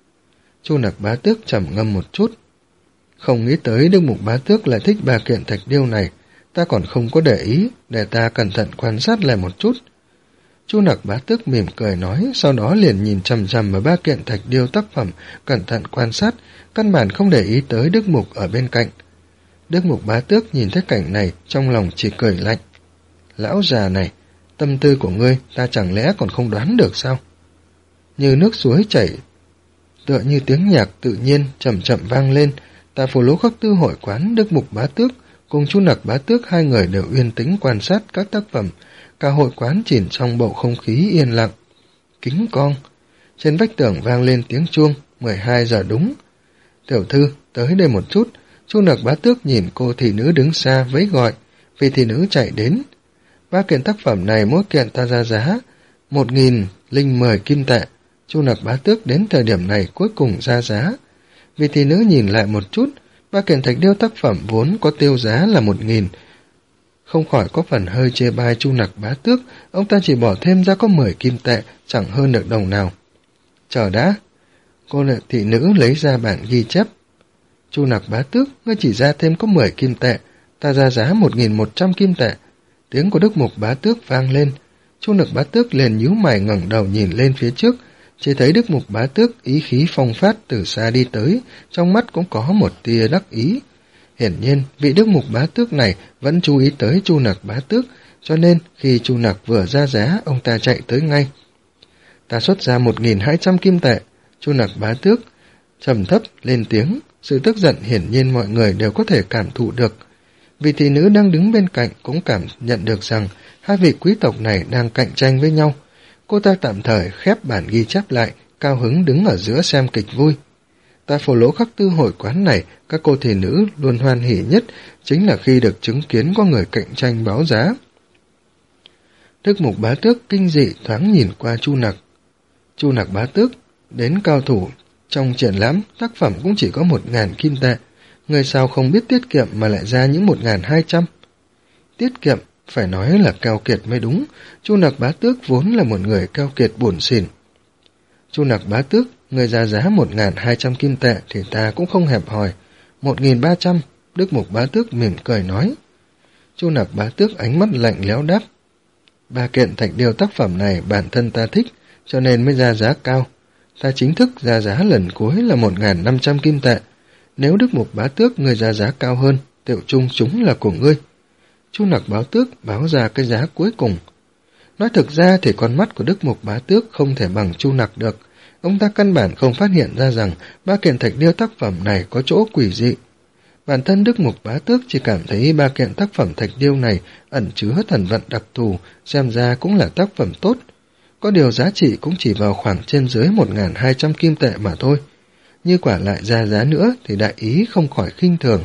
Chu Nặc bá tước trầm ngâm một chút. Không nghĩ tới Đức Mục bá tước lại thích ba kiện thạch điêu này, ta còn không có để ý, để ta cẩn thận quan sát lại một chút. Chu Nặc bá tước mỉm cười nói, sau đó liền nhìn chằm chằm vào ba kiện thạch điêu tác phẩm, cẩn thận quan sát, căn bản không để ý tới Đức Mục ở bên cạnh. Đức Mục bá tước nhìn thấy cảnh này, trong lòng chỉ cười lạnh. Lão già này, tâm tư của ngươi ta chẳng lẽ còn không đoán được sao? Như nước suối chảy, tựa như tiếng nhạc tự nhiên chậm chậm vang lên, tại Phổ Lỗ Khắc Tư hội quán, Đức Mục bá tước cùng Chu Nặc bá tước hai người đều yên tĩnh quan sát các tác phẩm. Cả hội quán chìm trong bầu không khí yên lặng. Kính con. Trên vách tường vang lên tiếng chuông, mười hai giờ đúng. Tiểu thư, tới đây một chút. Chu Nặc bá tước nhìn cô thị nữ đứng xa vẫy gọi, vì thị nữ chạy đến. Ba kiện tác phẩm này mỗi kiện ta ra giá một nghìn linh mười kim tệ. Chu Nặc bá tước đến thời điểm này cuối cùng ra giá. Vì thị nữ nhìn lại một chút, ba kiện thạch điêu tác phẩm vốn có tiêu giá là một nghìn. Không khỏi có phần hơi chê bai Chu Nặc bá tước, ông ta chỉ bỏ thêm ra có mười kim tệ, chẳng hơn được đồng nào. Chờ đã. Cô lệ thị nữ lấy ra bản ghi chép. Chu Nặc bá tước, ngươi chỉ ra thêm có mười kim tệ, ta ra giá một nghìn một trăm kim tệ. Tiếng của Đức Mục bá tước vang lên. Chu Nặc bá tước liền nhíu mày ngẩng đầu nhìn lên phía trước, chỉ thấy Đức Mục bá tước ý khí phong phát từ xa đi tới, trong mắt cũng có một tia đắc ý. Hiển nhiên, vị Đức Mục bá tước này vẫn chú ý tới Chu Nặc bá tước, cho nên khi Chu Nặc vừa ra giá, ông ta chạy tới ngay. Ta xuất ra một nghìn hai trăm kim tệ. Chu Nặc bá tước trầm thấp lên tiếng, sự tức giận hiển nhiên mọi người đều có thể cảm thụ được. Vị thị nữ đang đứng bên cạnh cũng cảm nhận được rằng hai vị quý tộc này đang cạnh tranh với nhau. Cô ta tạm thời khép bản ghi chép lại, cao hứng đứng ở giữa xem kịch vui. Tại Phổ Lỗ Khắc Tư hội quán này, các cô thị nữ luôn hoan hỉ nhất chính là khi được chứng kiến có người cạnh tranh báo giá. Đức Mục bá tước kinh dị thoáng nhìn qua Chu Nặc. Chu Nặc bá tước, đến cao thủ, trong triển lãm tác phẩm cũng chỉ có một ngàn kim tệ. Người sao không biết tiết kiệm mà lại ra những một ngàn hai trăm? Tiết kiệm, phải nói là keo kiệt mới đúng. Chu Nặc bá tước vốn là một người keo kiệt buồn xỉn. Chu Nặc bá tước, người ra giá một ngàn hai trăm kim tệ thì ta cũng không hẹp hòi. Một nghìn ba trăm, Đức Mục bá tước mỉm cười nói. Chu Nặc bá tước ánh mắt lạnh lẽo đáp. Ba kiện thạch điêu tác phẩm này bản thân ta thích, cho nên mới ra giá cao. Ta chính thức ra giá lần cuối là một ngàn năm trăm kim tệ. Nếu Đức Mục bá tước người ra giá cao hơn, tiệu chung chúng là của ngươi. Chu Nặc bá tước báo ra cái giá cuối cùng. Nói thực ra thì con mắt của Đức Mục bá tước không thể bằng Chu Nặc được. ông ta căn bản không phát hiện ra rằng ba kiện thạch điêu tác phẩm này có chỗ quỷ dị. Bản thân Đức Mục Bá Tước chỉ cảm thấy ba kiện tác phẩm thạch điêu này ẩn chứa thần vận đặc thù, xem ra cũng là tác phẩm tốt. Có điều giá trị cũng chỉ vào khoảng trên dưới một nghìn hai trăm kim tệ mà thôi. Như quả lại ra giá nữa thì đại ý không khỏi khinh thường.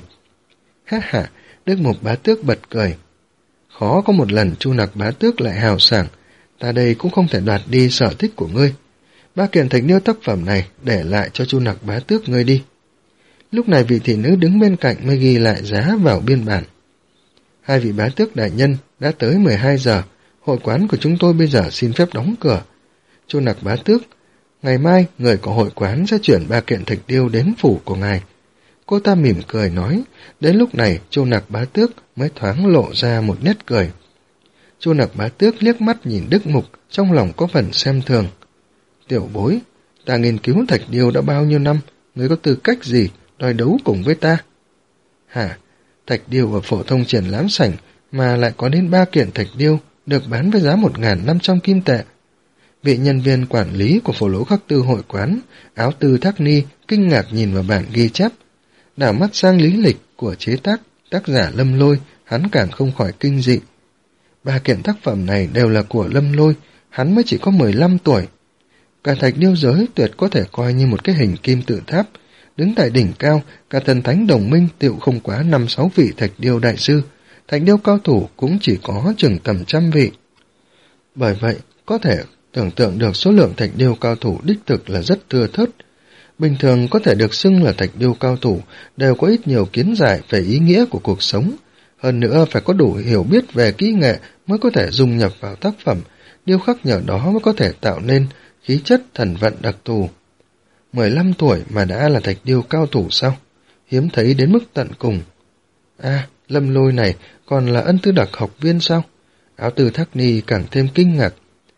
Ha ha, Đức Mục Bá Tước bật cười. Khó có một lần Chu Nặc Bá Tước lại hào sảng, ta đây cũng không thể đoạt đi sở thích của ngươi. Ba kiện thạch điêu tác phẩm này để lại cho Chu Nặc Bá Tước ngươi đi. Lúc này vị thị nữ đứng bên cạnh mới ghi lại giá vào biên bản. Hai vị bá tước đại nhân, đã tới mười hai giờ, hội quán của chúng tôi bây giờ xin phép đóng cửa. Chu Nặc Bá Tước, ngày mai người của hội quán sẽ chuyển ba kiện thạch điêu đến phủ của ngài. Cô ta mỉm cười nói, đến lúc này Chu Nặc Bá Tước mới thoáng lộ ra một nét cười. Chu Nặc Bá Tước liếc mắt nhìn Đức Mục, trong lòng có phần xem thường. Tiểu bối, ta nghiên cứu thạch điêu đã bao nhiêu năm, ngươi có tư cách gì đòi đấu cùng với ta? Hả, thạch điêu ở phổ thông triển lãm sảnh mà lại có đến ba kiện thạch điêu được bán với giá một nghìn năm trăm kim tệ. Vị nhân viên quản lý của Phổ Lỗ Khắc Tư hội quán, áo tư Thác Ni, kinh ngạc nhìn vào bản ghi chép. Đảo mắt sang lý lịch của chế tác, tác giả Lâm Lôi, hắn càng không khỏi kinh dị. Ba kiện tác phẩm này đều là của Lâm Lôi, hắn mới chỉ có mười lăm tuổi. Cả thạch điêu giới tuyệt có thể coi như một cái hình kim tự tháp. Đứng tại đỉnh cao, cả thần thánh đồng minh tựu không quá năm sáu vị thạch điêu đại sư, thạch điêu cao thủ cũng chỉ có chừng tầm trăm vị. Bởi vậy, có thể tưởng tượng được số lượng thạch điêu cao thủ đích thực là rất thưa thớt. Bình thường có thể được xưng là thạch điêu cao thủ đều có ít nhiều kiến giải về ý nghĩa của cuộc sống. Hơn nữa phải có đủ hiểu biết về kỹ nghệ mới có thể dung nhập vào tác phẩm, điêu khắc nhờ đó mới có thể tạo nên khí chất thần vận đặc thù. mười lăm tuổi mà đã là thạch điêu cao thủ sao? Hiếm thấy đến mức tận cùng. À, Lâm Lôi này còn là Ân Tư Đặc học viên sao? Áo tư Thác Ni càng thêm kinh ngạc.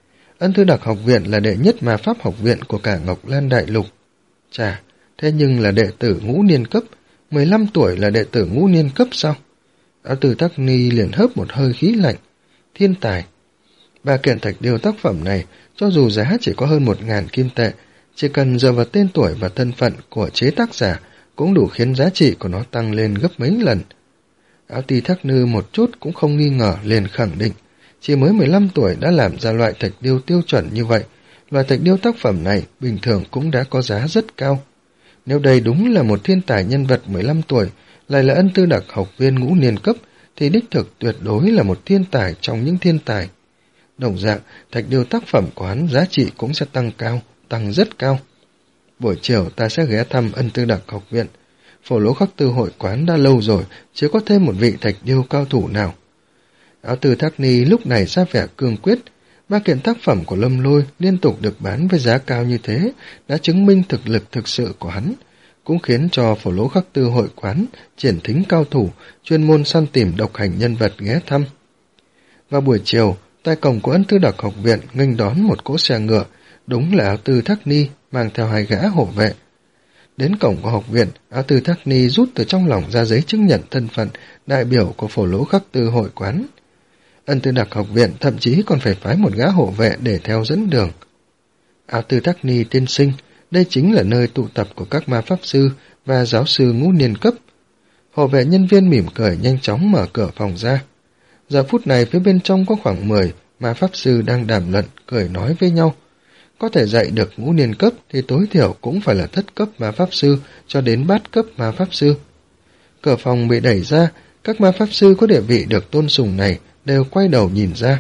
Ân Tư Đặc học viện là đệ nhất ma pháp học viện của cả Ngọc Lan Đại Lục. Chà, thế nhưng là đệ tử ngũ niên cấp, mười lăm tuổi là đệ tử ngũ niên cấp sao? Áo tư Thác Ni liền hớp một hơi khí lạnh. Thiên tài. Ba kiện thạch điêu tác phẩm này, cho dù giá chỉ có hơn một ngàn kim tệ, chỉ cần dựa vào tên tuổi và thân phận của chế tác giả cũng đủ khiến giá trị của nó tăng lên gấp mấy lần. Áo Ti Thác Nư một chút cũng không nghi ngờ liền khẳng định, chỉ mới mười lăm tuổi đã làm ra loại thạch điêu tiêu chuẩn như vậy, loại thạch điêu tác phẩm này bình thường cũng đã có giá rất cao. Nếu đây đúng là một thiên tài nhân vật mười lăm tuổi, lại là Ân Tư Đặc học viên ngũ niên cấp, thì đích thực tuyệt đối là một thiên tài trong những thiên tài. Đồng dạng, thạch điêu tác phẩm của hắn giá trị cũng sẽ tăng cao, tăng rất cao. Buổi chiều ta sẽ ghé thăm Ân Tư Đặc học viện. Phổ Lỗ Khắc Tư hội quán đã lâu rồi, chưa có thêm một vị thạch điêu cao thủ nào. Áo tư Thác Ni lúc này ra vẻ cương quyết. Ba kiện tác phẩm của Lâm Lôi liên tục được bán với giá cao như thế, đã chứng minh thực lực thực sự của hắn, cũng khiến cho Phổ Lỗ Khắc Tư hội quán triển thính cao thủ, chuyên môn săn tìm độc hành nhân vật ghé thăm. Vào buổi chiều, tại cổng của Ân Tư Đặc học viện nghênh đón một cỗ xe ngựa, đúng là Áo tư Thác Ni mang theo hai gã hộ vệ. Đến cổng của học viện, Áo tư Thác Ni rút từ trong lòng ra giấy chứng nhận thân phận đại biểu của Phổ Lỗ Khắc Tư hội quán. Ân Tư Đặc học viện thậm chí còn phải phái một gã hộ vệ để theo dẫn đường. Áo tư Thác Ni tiên sinh, đây chính là nơi tụ tập của các ma pháp sư và giáo sư ngũ niên cấp. Hộ vệ nhân viên mỉm cười nhanh chóng mở cửa phòng ra. Giờ phút này phía bên trong có khoảng mười ma pháp sư đang đàm luận, cười nói với nhau. Có thể dạy được ngũ niên cấp thì tối thiểu cũng phải là thất cấp ma pháp sư cho đến bát cấp ma pháp sư. Cửa phòng bị đẩy ra, các ma pháp sư có địa vị được tôn sùng này đều quay đầu nhìn ra.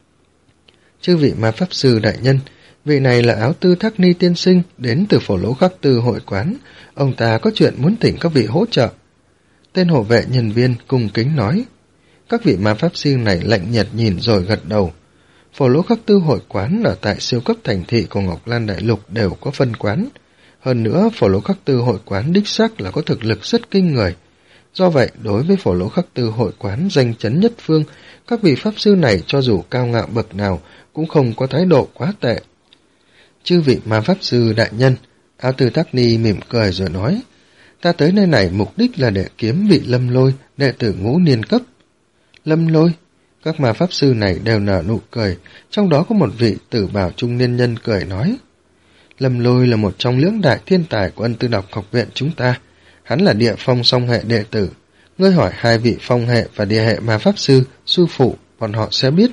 Chư vị ma pháp sư đại nhân, vị này là Áo tư Thác Ni tiên sinh đến từ Phổ Lỗ Khắc Tư hội quán, ông ta có chuyện muốn thỉnh các vị hỗ trợ. Tên hộ vệ nhân viên cung kính nói. Các vị ma pháp sư này lạnh nhạt nhìn rồi gật đầu. Phổ Lỗ Khắc Tư hội quán ở tại siêu cấp thành thị của Ngọc Lan Đại Lục đều có phân quán. Hơn nữa, Phổ Lỗ Khắc Tư hội quán đích xác là có thực lực rất kinh người. Do vậy, đối với Phổ Lỗ Khắc Tư hội quán danh chấn nhất phương, các vị pháp sư này cho dù cao ngạo bậc nào cũng không có thái độ quá tệ. Chư vị ma pháp sư đại nhân, Áo tư Thác Ni mỉm cười rồi nói, ta tới nơi này mục đích là để kiếm vị Lâm Lôi, đệ tử ngũ niên cấp. Lâm Lôi? Các ma pháp sư này đều nở nụ cười, trong đó có một vị tử bào trung niên nhân cười nói. Lâm Lôi là một trong lưỡng đại thiên tài của Ân Tư Đọc học viện chúng ta. Hắn là địa phong song hệ đệ tử. Ngươi hỏi hai vị phong hệ và địa hệ ma pháp sư, sư phụ, bọn họ sẽ biết.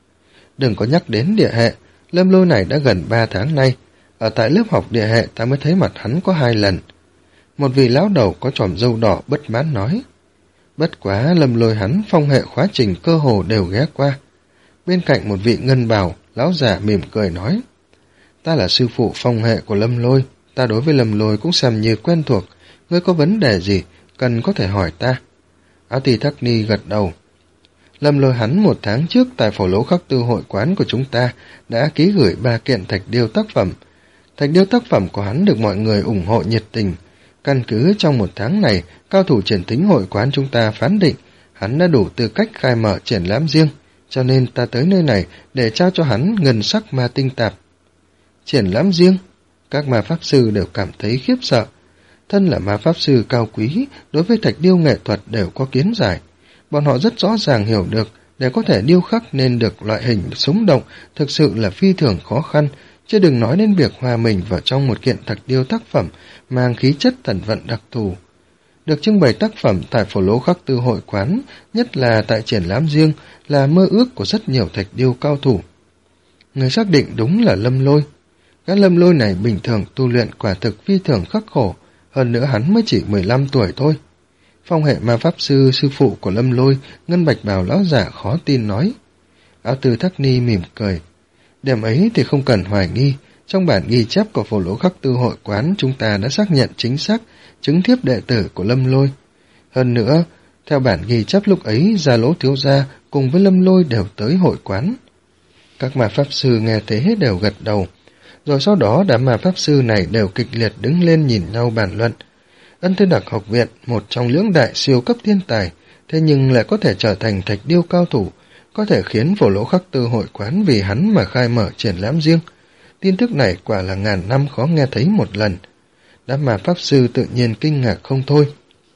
Đừng có nhắc đến địa hệ, Lâm Lôi này đã gần ba tháng nay. Ở tại lớp học địa hệ ta mới thấy mặt hắn có hai lần. Một vị lão đầu có chòm râu đỏ bất mãn nói. Bất quá Lâm Lôi hắn phong hệ khóa trình cơ hồ đều ghé qua. Bên cạnh một vị ngân bào, lão giả mỉm cười nói. Ta là sư phụ phong hệ của Lâm Lôi, ta đối với Lâm Lôi cũng xem như quen thuộc, ngươi có vấn đề gì, cần có thể hỏi ta. Áo Tì Thắc Ni gật đầu. Lâm Lôi hắn một tháng trước tại phổ lỗ khắc tư hội quán của chúng ta đã ký gửi ba kiện thạch điêu tác phẩm. Thạch điêu tác phẩm của hắn được mọi người ủng hộ nhiệt tình. Căn cứ trong một tháng này, cao thủ triển thính hội quán chúng ta phán định hắn đã đủ tư cách khai mở triển lãm riêng, cho nên ta tới nơi này để trao cho hắn ngân sắc ma tinh tạp. Triển lãm riêng, các ma pháp sư đều cảm thấy khiếp sợ. Thân là ma pháp sư cao quý, đối với thạch điêu nghệ thuật đều có kiến giải. Bọn họ rất rõ ràng hiểu được, để có thể điêu khắc nên được loại hình sống động thực sự là phi thường khó khăn, chứ đừng nói đến việc hòa mình vào trong một kiện thạch điêu tác phẩm mang khí chất thần vận đặc thù. Được trưng bày tác phẩm tại phổ lỗ khắc tư hội quán, nhất là tại triển lãm riêng, là mơ ước của rất nhiều thạch điêu cao thủ. Người xác định đúng là Lâm Lôi. Cái Lâm Lôi này bình thường tu luyện quả thực phi thường khắc khổ, hơn nữa hắn mới chỉ mười lăm tuổi thôi. Phong hệ ma pháp sư sư phụ của Lâm Lôi, ngân bạch bào lão giả khó tin nói. Áo Tư Thắc Ni mỉm cười. Điểm ấy thì không cần hoài nghi, trong bản ghi chép của phổ lỗ khắc tư hội quán chúng ta đã xác nhận chính xác chứng thiếp đệ tử của Lâm Lôi. Hơn nữa, theo bản ghi chép lúc ấy, Gia Lỗ thiếu gia cùng với Lâm Lôi đều tới hội quán. Các ma pháp sư nghe thế đều gật đầu, rồi sau đó đám ma pháp sư này đều kịch liệt đứng lên nhìn nhau bàn luận. Ân Tư Đặc học viện, một trong lưỡng đại siêu cấp thiên tài, thế nhưng lại có thể trở thành thạch điêu cao thủ, có thể khiến phổ lỗ khắc tư hội quán vì hắn mà khai mở triển lãm riêng. Tin tức này quả là ngàn năm khó nghe thấy một lần. Đám ma pháp sư tự nhiên kinh ngạc không thôi.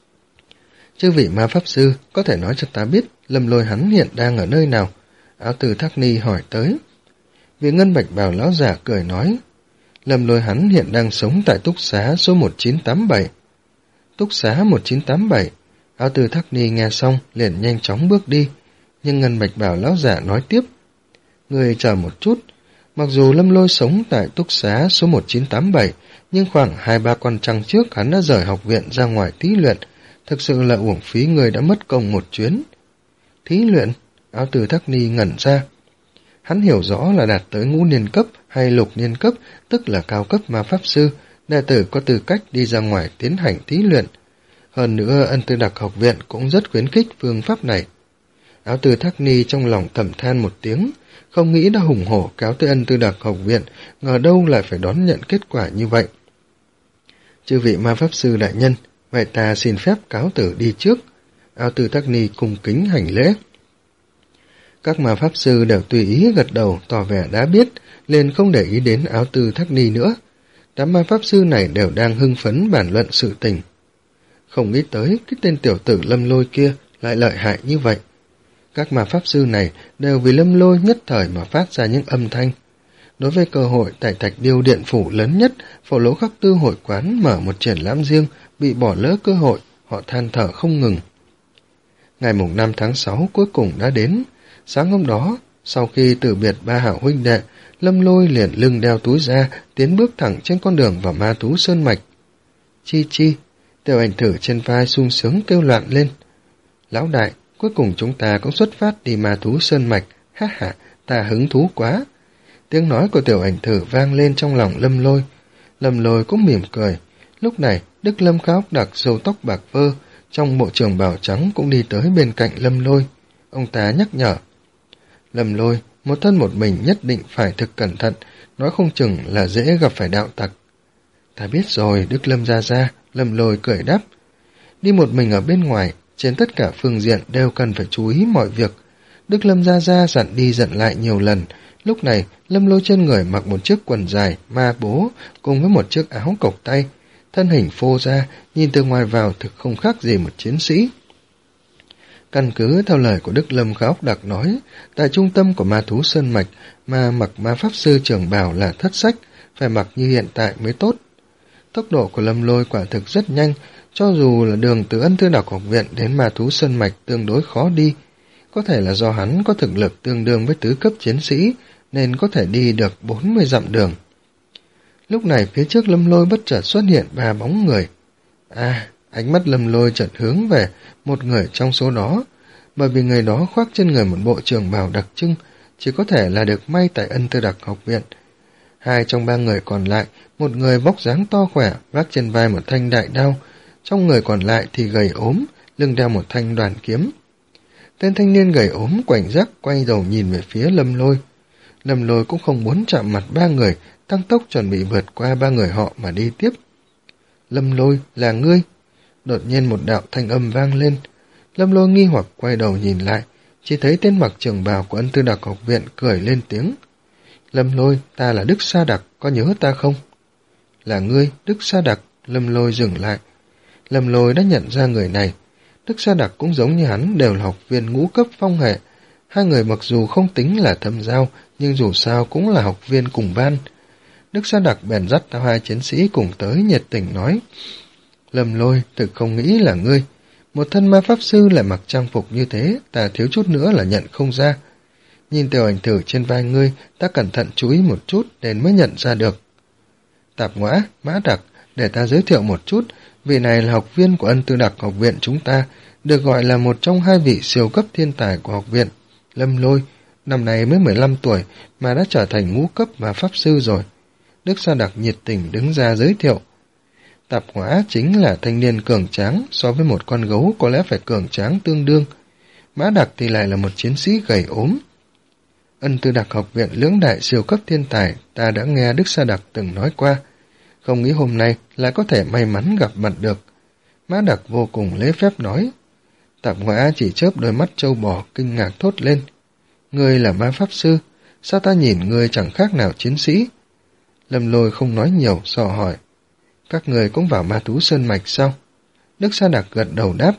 Chư vị ma pháp sư, có thể nói cho ta biết Lâm Lôi hắn hiện đang ở nơi nào? Áo Tư Thắc Ni hỏi tới. Vị ngân bạch bào lão giả cười nói. Lâm Lôi hắn hiện đang sống tại túc xá số một chín tám bảy. Túc xá một chín tám bảy. Áo Tư Thắc Ni nghe xong liền nhanh chóng bước đi, nhưng ngân bạch bào lão giả nói tiếp. Người chờ một chút, mặc dù Lâm Lôi sống tại túc xá số một chín tám bảy, nhưng khoảng hai ba con trăng trước hắn đã rời học viện ra ngoài thí luyện, thực sự là uổng phí người đã mất công một chuyến. Thí luyện? Áo Tư Thắc Ni ngẩn ra. Hắn hiểu rõ là đạt tới ngũ niên cấp hay lục niên cấp, tức là cao cấp ma pháp sư, đệ tử có tư cách đi ra ngoài tiến hành thí luyện. Hơn nữa, Ân Tư Đặc học viện cũng rất khuyến khích phương pháp này. Áo Tư Thắc Ni trong lòng thầm than một tiếng, không nghĩ đã hùng hổ kéo tới Ân Tư Đặc học viện, ngờ đâu lại phải đón nhận kết quả như vậy. Chư vị ma pháp sư đại nhân, vậy ta xin phép cáo tử đi trước. Áo Tư Thắc Ni cung kính hành lễ. Các ma pháp sư đều tùy ý gật đầu tỏ vẻ đã biết, liền không để ý đến Áo Tư Thắc Ni nữa. Đám ma pháp sư này đều đang hưng phấn bàn luận sự tình. Không nghĩ tới cái tên tiểu tử Lâm Lôi kia lại lợi hại như vậy. Các ma pháp sư này đều vì Lâm Lôi nhất thời mà phát ra những âm thanh. Đối với cơ hội tại thạch điêu điện phủ lớn nhất, phổ lỗ khắc tư hội quán mở một triển lãm riêng, bị bỏ lỡ cơ hội, họ than thở không ngừng. Ngày mùng năm tháng sáu cuối cùng đã đến. Sáng hôm đó, sau khi từ biệt ba hảo huynh đệ, Lâm Lôi liền lưng đeo túi ra, tiến bước thẳng trên con đường vào ma thú sơn mạch. Chi chi, Tiểu Ảnh Thử trên vai sung sướng kêu loạn lên. Lão đại, cuối cùng chúng ta cũng xuất phát đi ma thú sơn mạch, ha ha, ta hứng thú quá. Tiếng nói của Tiểu Ảnh Thử vang lên trong lòng Lâm Lôi. Lâm Lôi cũng mỉm cười. Lúc này, Đức Lâm Khá Ốc Đặc râu tóc bạc phơ, trong bộ trường bào trắng cũng đi tới bên cạnh Lâm Lôi. Ông ta nhắc nhở. Lâm Lôi, một thân một mình nhất định phải thực cẩn thận, nói không chừng là dễ gặp phải đạo tặc. Ta biết rồi, Đức Lâm ra ra, Lâm Lôi cười đáp. Đi một mình ở bên ngoài, trên tất cả phương diện đều cần phải chú ý mọi việc. Đức Lâm ra ra dặn đi dặn lại nhiều lần. Lúc này, Lâm Lôi trên người mặc một chiếc quần dài, ma bố, cùng với một chiếc áo cộc tay. Thân hình phô ra, nhìn từ ngoài vào thực không khác gì một chiến sĩ. Căn cứ theo lời của Đức Lâm Khá Ốc Đặc nói, tại trung tâm của ma thú sơn mạch, mà mặc ma pháp sư trưởng bào là Thất Sách, phải mặc như hiện tại mới tốt. Tốc độ của Lâm Lôi quả thực rất nhanh, cho dù là đường từ Ân Tư Đọc học viện đến Ma Thú Sơn Mạch tương đối khó đi. Có thể là do hắn có thực lực tương đương với tứ cấp chiến sĩ, nên có thể đi được bốn mươi dặm đường. Lúc này phía trước Lâm Lôi bất chợt xuất hiện ba bóng người. À, ánh mắt Lâm Lôi chợt hướng về một người trong số đó, bởi vì người đó khoác trên người một bộ trường bào đặc trưng, chỉ có thể là được may tại Ân Tư Đặc học viện. Hai trong ba người còn lại, một người vóc dáng to khỏe, vác trên vai một thanh đại đao, trong người còn lại thì gầy ốm, lưng đeo một thanh đoàn kiếm. Tên thanh niên gầy ốm quảnh rắc quay đầu nhìn về phía Lâm Lôi. Lâm Lôi cũng không muốn chạm mặt ba người, tăng tốc chuẩn bị vượt qua ba người họ mà đi tiếp. Lâm Lôi, là ngươi? Đột nhiên một đạo thanh âm vang lên. Lâm Lôi nghi hoặc quay đầu nhìn lại, chỉ thấy tên mặc trường bào của Ân Tư Đặc học viện cười lên tiếng. Lâm Lôi, ta là Đức Sa Đặc, có nhớ ta không? Là ngươi, Đức Sa Đặc. Lâm Lôi dừng lại. Lâm Lôi đã nhận ra người này. Đức Sa Đặc cũng giống như hắn, đều là học viên ngũ cấp phong hệ. Hai người mặc dù không tính là thâm giao, nhưng dù sao cũng là học viên cùng ban. Đức Sa Đặc bèn dắt theo hai chiến sĩ cùng tới, nhiệt tình nói. Lâm Lôi, thực không nghĩ là ngươi. Một thân ma pháp sư lại mặc trang phục như thế, ta thiếu chút nữa là nhận không ra. Nhìn tiểu ảnh thử trên vai ngươi, ta cẩn thận chú ý một chút nên mới nhận ra được. Tạp Ngõa, Mã Đặc, để ta giới thiệu một chút, vị này là học viên của Ân Tư Đặc học viện chúng ta, được gọi là một trong hai vị siêu cấp thiên tài của học viện. Lâm Lôi, năm nay mới mười lăm tuổi mà đã trở thành ngũ cấp ma pháp sư rồi. Đức Sa Đặc nhiệt tình đứng ra giới thiệu. Tạp Ngõa chính là thanh niên cường tráng, so với một con gấu có lẽ phải cường tráng tương đương. Mã Đặc thì lại là một chiến sĩ gầy ốm. Ân Tư Đặc học viện lưỡng đại siêu cấp thiên tài, ta đã nghe Đức Sa Đặc từng nói qua. Không nghĩ hôm nay lại có thể may mắn gặp mặt được. Mã Đặc vô cùng lễ phép nói. Tạp Ngõa chỉ chớp đôi mắt trâu bò, kinh ngạc thốt lên. Ngươi là ma pháp sư, sao ta nhìn ngươi chẳng khác nào chiến sĩ? Lâm Lôi không nói nhiều, dò hỏi. Các người cũng vào Ma Thú Sơn Mạch sao? Đức Sa Đặc gật đầu đáp.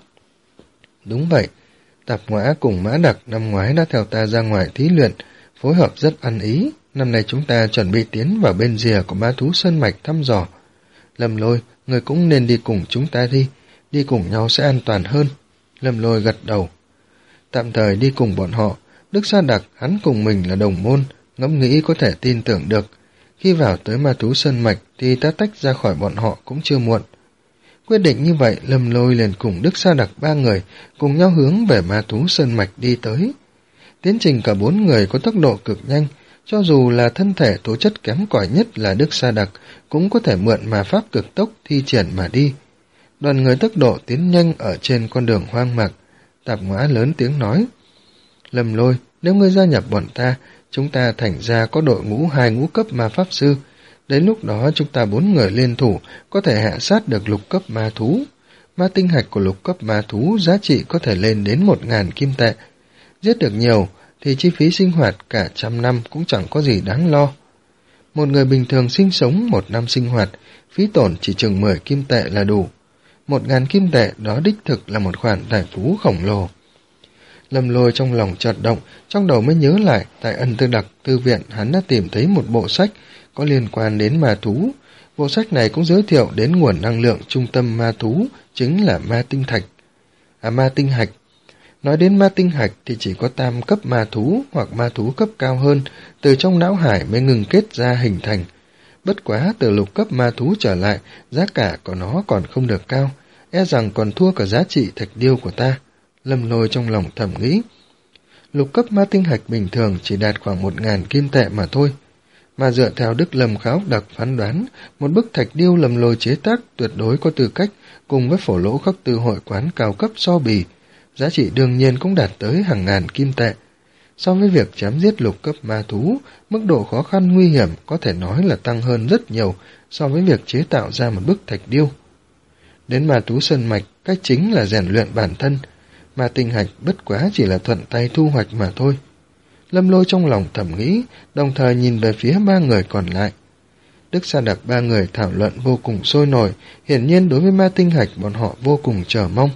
Đúng vậy, Tạp Ngõa cùng Mã Đặc năm ngoái đã theo ta ra ngoài thí luyện, phối hợp rất ăn ý. Năm nay chúng ta chuẩn bị tiến vào bên rìa của Ma Thú Sơn Mạch thăm dò. Lâm Lôi, người cũng nên đi cùng chúng ta đi, đi cùng nhau sẽ an toàn hơn. Lâm Lôi gật đầu. Tạm thời đi cùng bọn họ, Đức Sa Đặc hắn cùng mình là đồng môn, ngẫm nghĩ có thể tin tưởng được. Khi vào tới Ma Thú Sơn Mạch thì ta tách ra khỏi bọn họ cũng chưa muộn. Quyết định như vậy, Lâm Lôi liền cùng Đức Sa Đặc ba người cùng nhau hướng về Ma Thú Sơn Mạch đi tới. Tiến trình cả bốn người có tốc độ cực nhanh, cho dù là thân thể tố chất kém cỏi nhất là Đức Sa Đặc cũng có thể mượn ma pháp cực tốc thi triển mà đi. Đoàn người tốc độ tiến nhanh ở trên con đường hoang mạc. Tạp Ngõa lớn tiếng nói. Lâm Lôi, nếu ngươi gia nhập bọn ta, chúng ta thành ra có đội ngũ hai ngũ cấp ma pháp sư. Đến lúc đó chúng ta bốn người liên thủ có thể hạ sát được lục cấp ma thú. Ma tinh hạch của lục cấp ma thú giá trị có thể lên đến một ngàn kim tệ. Giết được nhiều thì chi phí sinh hoạt cả trăm năm cũng chẳng có gì đáng lo. Một người bình thường sinh sống một năm sinh hoạt, phí tổn chỉ chừng mười kim tệ là đủ. Một ngàn kim tệ đó đích thực là một khoản tài phú khổng lồ. Lâm Lôi trong lòng chợt động, trong đầu mới nhớ lại tại Ân Tư Đặc thư viện hắn đã tìm thấy một bộ sách có liên quan đến ma thú. Bộ sách này cũng giới thiệu đến nguồn năng lượng trung tâm ma thú, chính là ma tinh thạch. À ma tinh hạch. Nói đến ma tinh hạch thì chỉ có tam cấp ma thú hoặc ma thú cấp cao hơn, từ trong não hải mới ngừng kết ra hình thành. Bất quá từ lục cấp ma thú trở lại, giá cả của nó còn không được cao, e rằng còn thua cả giá trị thạch điêu của ta. Lâm Lôi trong lòng thầm nghĩ. Lục cấp ma tinh hạch bình thường chỉ đạt khoảng một ngàn kim tệ mà thôi. Mà dựa theo Đức Lâm Kháo Đặc phán đoán, một bức thạch điêu Lâm Lôi chế tác tuyệt đối có tư cách cùng với phổ lỗ khắc tư hội quán cao cấp so bì. Giá trị đương nhiên cũng đạt tới hàng ngàn kim tệ. So với việc chém giết lục cấp ma thú, mức độ khó khăn nguy hiểm có thể nói là tăng hơn rất nhiều so với việc chế tạo ra một bức thạch điêu. Đến Ma Thú Sơn Mạch, cách chính là rèn luyện bản thân. Ma tinh hạch bất quá chỉ là thuận tay thu hoạch mà thôi. Lâm Lôi trong lòng thầm nghĩ, đồng thời nhìn về phía ba người còn lại. Đức Sa Đặc ba người thảo luận vô cùng sôi nổi, hiển nhiên đối với ma tinh hạch bọn họ vô cùng chờ mong.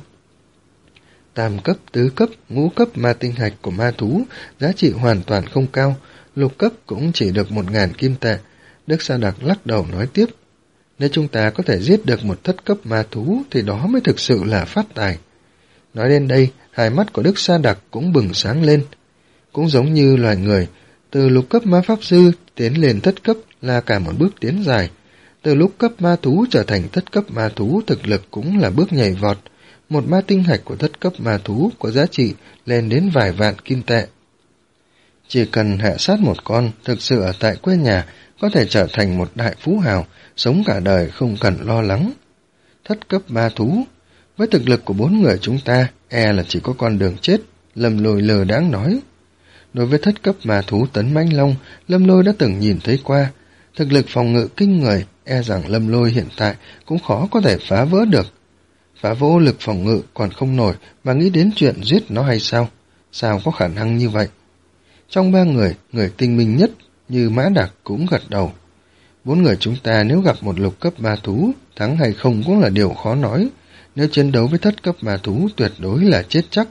Tam cấp, tứ cấp, ngũ cấp ma tinh hạch của ma thú giá trị hoàn toàn không cao, lục cấp cũng chỉ được một ngàn kim tệ. Đức Sa Đặc lắc đầu nói tiếp, nếu chúng ta có thể giết được một thất cấp ma thú thì đó mới thực sự là phát tài. Nói đến đây, hai mắt của Đức Sa Đặc cũng bừng sáng lên. Cũng giống như loài người, từ lục cấp ma pháp sư tiến lên thất cấp là cả một bước tiến dài. Từ lúc cấp ma thú trở thành thất cấp ma thú, thực lực cũng là bước nhảy vọt. Một ma tinh hạch của thất cấp ma thú có giá trị lên đến vài vạn kim tệ. Chỉ cần hạ sát một con, thực sự ở tại quê nhà, có thể trở thành một đại phú hào, sống cả đời không cần lo lắng. Thất cấp ma thú, với thực lực của bốn người chúng ta, e là chỉ có con đường chết, Lâm Lôi lờ đãng nói. Đối với thất cấp ma thú tấn mãnh long, Lâm Lôi đã từng nhìn thấy qua. Thực lực phòng ngự kinh người, e rằng Lâm Lôi hiện tại cũng khó có thể phá vỡ được. Phá vỡ lực phòng ngự còn không nổi mà nghĩ đến chuyện giết nó hay sao? Sao có khả năng như vậy? Trong ba người, người tinh minh nhất như Mã Đạc cũng gật đầu. Bốn người chúng ta nếu gặp một lục cấp ma thú, thắng hay không cũng là điều khó nói. Nếu chiến đấu với thất cấp ma thú tuyệt đối là chết chắc.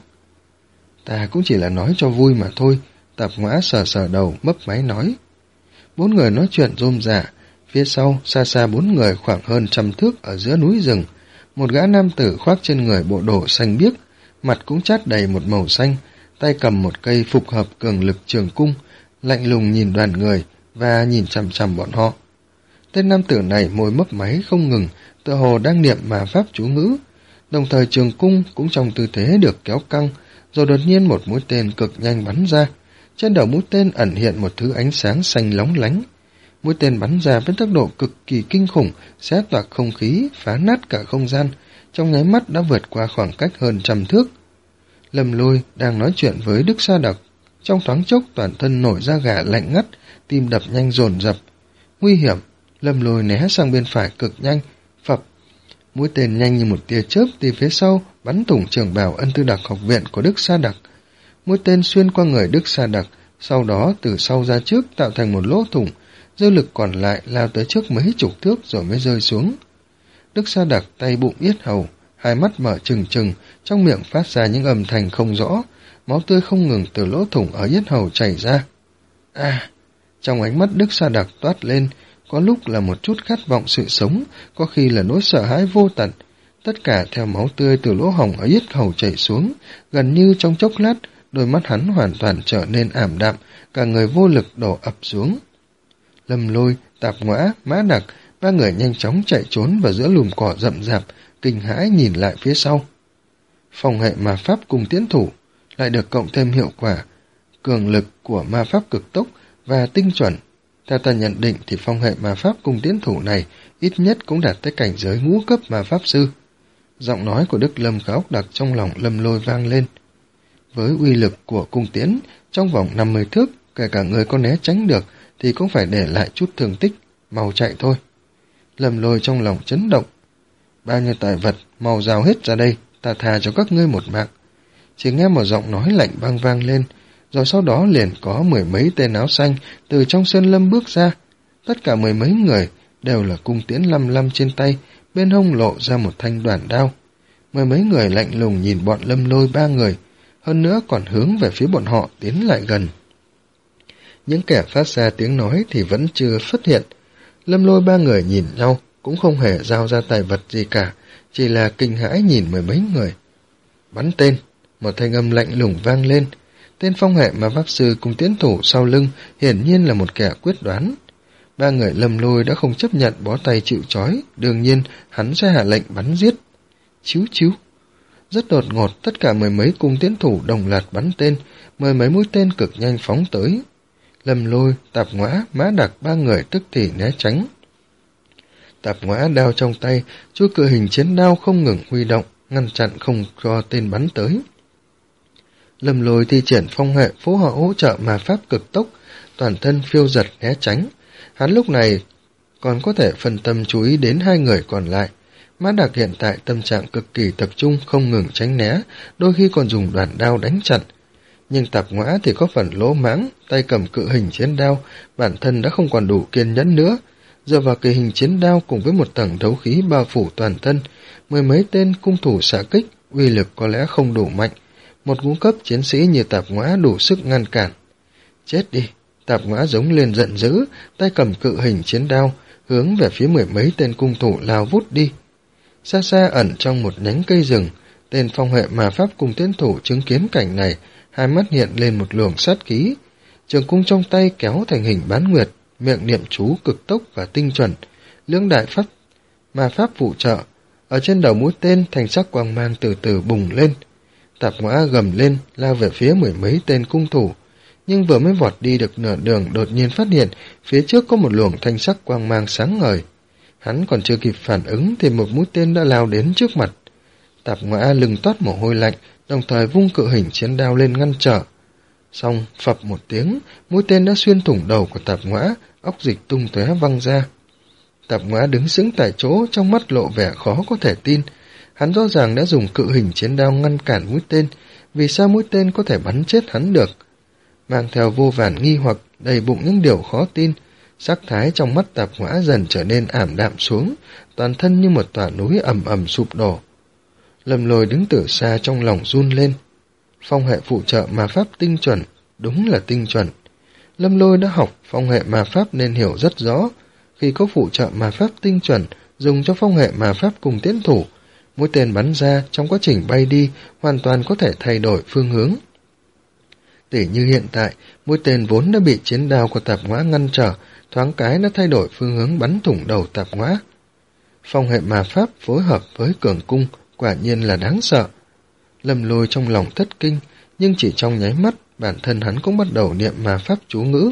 Ta cũng chỉ là nói cho vui mà thôi, Tạp Ngõa sờ sờ đầu mấp máy nói. Bốn người nói chuyện rôm rả, phía sau xa xa bốn người khoảng hơn trăm thước ở giữa núi rừng. Một gã nam tử khoác trên người bộ đồ xanh biếc, mặt cũng chát đầy một màu xanh, tay cầm một cây phục hợp cường lực trường cung, lạnh lùng nhìn đoàn người và nhìn chằm chằm bọn họ. Tên nam tử này môi mấp máy không ngừng, tựa hồ đang niệm mà pháp chú ngữ, đồng thời trường cung cũng trong tư thế được kéo căng, rồi đột nhiên một mũi tên cực nhanh bắn ra. Trên đầu mũi tên ẩn hiện một thứ ánh sáng xanh lóng lánh. Mũi tên bắn ra với tốc độ cực kỳ kinh khủng, xé toạc không khí, phá nát cả không gian, trong nháy mắt đã vượt qua khoảng cách hơn trăm thước. Lâm Lôi đang nói chuyện với Đức Sa Đặc, trong thoáng chốc toàn thân nổi da gà lạnh ngắt, tim đập nhanh dồn dập. Nguy hiểm, Lâm Lôi né sang bên phải cực nhanh, phập. Mũi tên nhanh như một tia chớp từ phía sau bắn thủng trường bào Ân Tư Đặc học viện của Đức Sa Đặc. Mũi tên xuyên qua người Đức Sa Đặc, sau đó từ sau ra trước tạo thành một lỗ thủng, dư lực còn lại lao tới trước mấy chục thước rồi mới rơi xuống. Đức Sa Đặc tay bụng yết hầu, hai mắt mở trừng trừng, trong miệng phát ra những âm thanh không rõ, máu tươi không ngừng từ lỗ thủng ở yết hầu chảy ra. À, trong ánh mắt Đức Sa Đặc toát lên, có lúc là một chút khát vọng sự sống, có khi là nỗi sợ hãi vô tận. Tất cả theo máu tươi từ lỗ hổng ở yết hầu chảy xuống, gần như trong chốc lát, đôi mắt hắn hoàn toàn trở nên ảm đạm, cả người vô lực đổ ập xuống. Lâm Lôi, Tạp Ngõa, Mã Đạc, ba người nhanh chóng chạy trốn vào giữa lùm cỏ rậm rạp, kinh hãi nhìn lại phía sau. Phòng hệ ma pháp cùng tiến thủ lại được cộng thêm hiệu quả cường lực của ma pháp cực tốc và tinh chuẩn. Theo ta nhận định thì phong hệ ma pháp cùng tiến thủ này ít nhất cũng đạt tới cảnh giới ngũ cấp ma pháp sư. Giọng nói của Đức Lâm Khá Ốc Đặc trong lòng Lâm Lôi vang lên. Với uy lực của cung tiến, trong vòng năm mươi thước, kể cả người có né tránh được thì cũng phải để lại chút thương tích, mau chạy thôi. Lâm Lôi trong lòng chấn động. Bao nhiêu tài vật, mau giao hết ra đây, ta thà cho các ngươi một mạng. Chỉ nghe một giọng nói lạnh băng vang lên, rồi sau đó liền có mười mấy tên áo xanh từ trong sơn lâm bước ra. Tất cả mười mấy người đều là cung tiễn lăm lăm trên tay, bên hông lộ ra một thanh đoàn đao. Mười mấy người lạnh lùng nhìn bọn Lâm Lôi ba người, hơn nữa còn hướng về phía bọn họ tiến lại gần. Những kẻ phát ra tiếng nói thì vẫn chưa xuất hiện. Lâm Lôi ba người nhìn nhau, cũng không hề giao ra tài vật gì cả, chỉ là kinh hãi nhìn mười mấy người. Bắn tên, một thanh âm lạnh lùng vang lên. Tên phong hệ ma pháp sư cùng tiến thủ sau lưng hiển nhiên là một kẻ quyết đoán. Ba người Lâm Lôi đã không chấp nhận bó tay chịu trói, đương nhiên hắn sẽ hạ lệnh bắn giết. Chíu chíu. Rất đột ngột, tất cả mười mấy cung tiến thủ đồng loạt bắn tên, mười mấy mũi tên cực nhanh phóng tới. Lâm Lôi, Tạp Ngõa, Mã Đạc ba người tức thì né tránh. Tạp Ngõa đao trong tay, chuôi cự hình chiến đao không ngừng huy động, ngăn chặn không cho tên bắn tới. Lâm Lôi thi triển phong hệ phối hợp hỗ trợ ma pháp cực tốc, toàn thân phiêu giật né tránh. Hắn lúc này còn có thể phân tâm chú ý đến hai người còn lại. Mã Đạc hiện tại tâm trạng cực kỳ tập trung, không ngừng tránh né, đôi khi còn dùng đoàn đao đánh chặn. Nhưng Tạp Ngõa thì có phần lỗ mãng, tay cầm cự hình chiến đao, bản thân đã không còn đủ kiên nhẫn nữa. Dựa vào kỳ hình chiến đao cùng với một tầng đấu khí bao phủ toàn thân, mười mấy tên cung thủ xạ kích, uy lực có lẽ không đủ mạnh. Một ngũ cấp chiến sĩ như Tạp Ngõa đủ sức ngăn cản. Chết đi, Tạp Ngõa giống lên giận dữ, tay cầm cự hình chiến đao, hướng về phía mười mấy tên cung thủ lao vút đi. Xa xa ẩn trong một nhánh cây rừng, tên phong hệ mà pháp cùng tiến thủ chứng kiến cảnh này, hai mắt hiện lên một luồng sát khí. Trường cung trong tay kéo thành hình bán nguyệt, miệng niệm chú cực tốc và tinh chuẩn, lưỡng đại pháp ma pháp phụ trợ. Ở trên đầu mũi tên, thành sắc quang mang từ từ bùng lên. Tạp Ngõa gầm lên, lao về phía mười mấy tên cung thủ. Nhưng vừa mới vọt đi được nửa đường, đột nhiên phát hiện phía trước có một luồng thanh sắc quang mang sáng ngời. Hắn còn chưa kịp phản ứng thì một mũi tên đã lao đến trước mặt. Tạp Ngõa lưng toát mồ hôi lạnh, đồng thời vung cự hình chiến đao lên ngăn trở. Xong, phập một tiếng, mũi tên đã xuyên thủng đầu của Tạp Ngõa, óc dịch tung tóe văng ra. Tạp Ngõa đứng sững tại chỗ, trong mắt lộ vẻ khó có thể tin. Hắn rõ ràng đã dùng cự hình chiến đao ngăn cản mũi tên, vì sao mũi tên có thể bắn chết hắn được? Mang theo vô vàn nghi hoặc, đầy bụng những điều khó tin, sắc thái trong mắt Tạp Ngõa dần trở nên ảm đạm xuống, toàn thân như một tòa núi ầm ầm sụp đổ. Lâm Lôi đứng từ xa trong lòng run lên. Phong hệ phụ trợ ma pháp tinh chuẩn, đúng là tinh chuẩn. Lâm Lôi đã học phong hệ ma pháp nên hiểu rất rõ, khi có phụ trợ ma pháp tinh chuẩn dùng cho phong hệ ma pháp cùng tiến thủ, mũi tên bắn ra trong quá trình bay đi hoàn toàn có thể thay đổi phương hướng. Tỉ như hiện tại, mũi tên vốn đã bị chiến đao của Tạp Ngõa ngăn trở, thoáng cái đã thay đổi phương hướng bắn thủng đầu Tạp Ngõa. Phong hệ ma pháp phối hợp với cường cung, quả nhiên là đáng sợ. Lâm Lôi trong lòng thất kinh, nhưng chỉ trong nháy mắt, bản thân hắn cũng bắt đầu niệm ma pháp chú ngữ.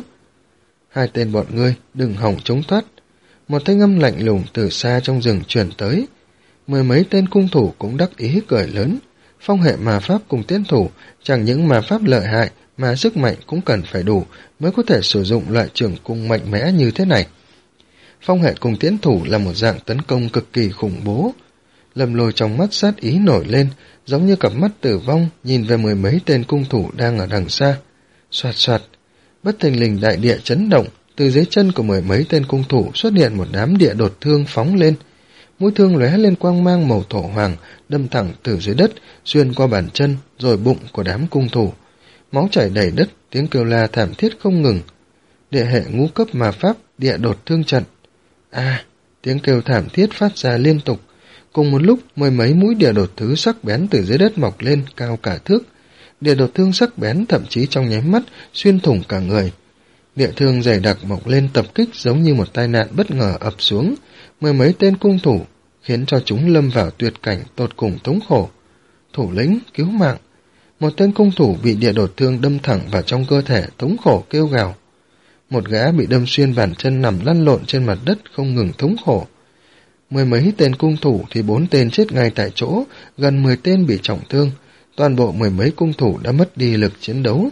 Hai tên bọn ngươi, đừng hòng chống thoát. Một thanh âm lạnh lùng từ xa trong rừng truyền tới. Mười mấy tên cung thủ cũng đắc ý cười lớn. Phong hệ ma pháp cùng tiến thủ, chẳng những ma pháp lợi hại, mà sức mạnh cũng cần phải đủ mới có thể sử dụng loại trường cung mạnh mẽ như thế này. Phong hệ cùng tiến thủ là một dạng tấn công cực kỳ khủng bố. Lâm Lôi trong mắt sát ý nổi lên, giống như cặp mắt tử vong nhìn về mười mấy tên cung thủ đang ở đằng xa. Soạt soạt, bất thình lình đại địa chấn động, từ dưới chân của mười mấy tên cung thủ xuất hiện một đám địa đột thương phóng lên. Mũi thương lóe lên quang mang màu thổ hoàng, đâm thẳng từ dưới đất, xuyên qua bàn chân, rồi bụng của đám cung thủ. Máu chảy đầy đất, tiếng kêu la thảm thiết không ngừng. Địa hệ ngũ cấp ma pháp, địa đột thương trận. A, à, tiếng kêu thảm thiết phát ra liên tục. Cùng một lúc, mười mấy mũi địa đột thứ sắc bén từ dưới đất mọc lên, cao cả thước. Địa đột thương sắc bén thậm chí trong nháy mắt, xuyên thủng cả người. Địa thương dày đặc mọc lên tập kích giống như một tai nạn bất ngờ ập xuống. Mười mấy tên cung thủ, khiến cho chúng lâm vào tuyệt cảnh tột cùng thống khổ. Thủ lĩnh, cứu mạng. Một tên cung thủ bị địa đột thương đâm thẳng vào trong cơ thể, thống khổ kêu gào. Một gã bị đâm xuyên bàn chân nằm lăn lộn trên mặt đất không ngừng thống khổ. Mười mấy tên cung thủ thì bốn tên chết ngay tại chỗ, gần mười tên bị trọng thương. Toàn bộ mười mấy cung thủ đã mất đi lực chiến đấu.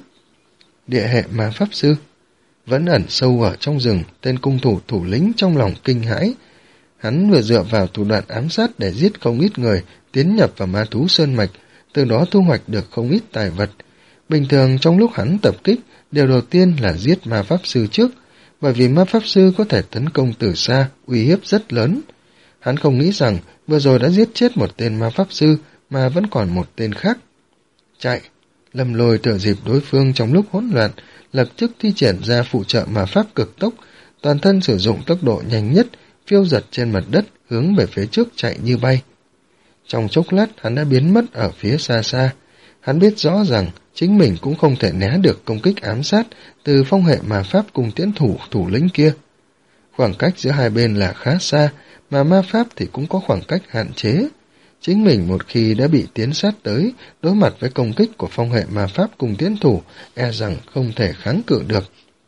Địa hệ ma pháp sư vẫn ẩn sâu ở trong rừng, tên cung thủ thủ lĩnh trong lòng kinh hãi. Hắn vừa dựa vào thủ đoạn ám sát để giết không ít người, tiến nhập vào ma thú sơn mạch, từ đó thu hoạch được không ít tài vật. Bình thường trong lúc hắn tập kích, điều đầu tiên là giết ma pháp sư trước, bởi vì ma pháp sư có thể tấn công từ xa, uy hiếp rất lớn. Hắn không nghĩ rằng vừa rồi đã giết chết một tên ma pháp sư mà vẫn còn một tên khác. Chạy! Lâm Lôi thừa dịp đối phương trong lúc hỗn loạn, lập tức thi triển ra phụ trợ ma pháp cực tốc, toàn thân sử dụng tốc độ nhanh nhất, phiêu giật trên mặt đất, hướng về phía trước chạy như bay. Trong chốc lát hắn đã biến mất ở phía xa xa. Hắn biết rõ rằng chính mình cũng không thể né được công kích ám sát từ phong hệ ma pháp cùng tiến thủ thủ lĩnh kia. Khoảng cách giữa hai bên là khá xa, mà ma pháp thì cũng có khoảng cách hạn chế. Chính mình một khi đã bị tiến sát tới, đối mặt với công kích của phong hệ ma pháp cùng tiến thủ, e rằng không thể kháng cự được.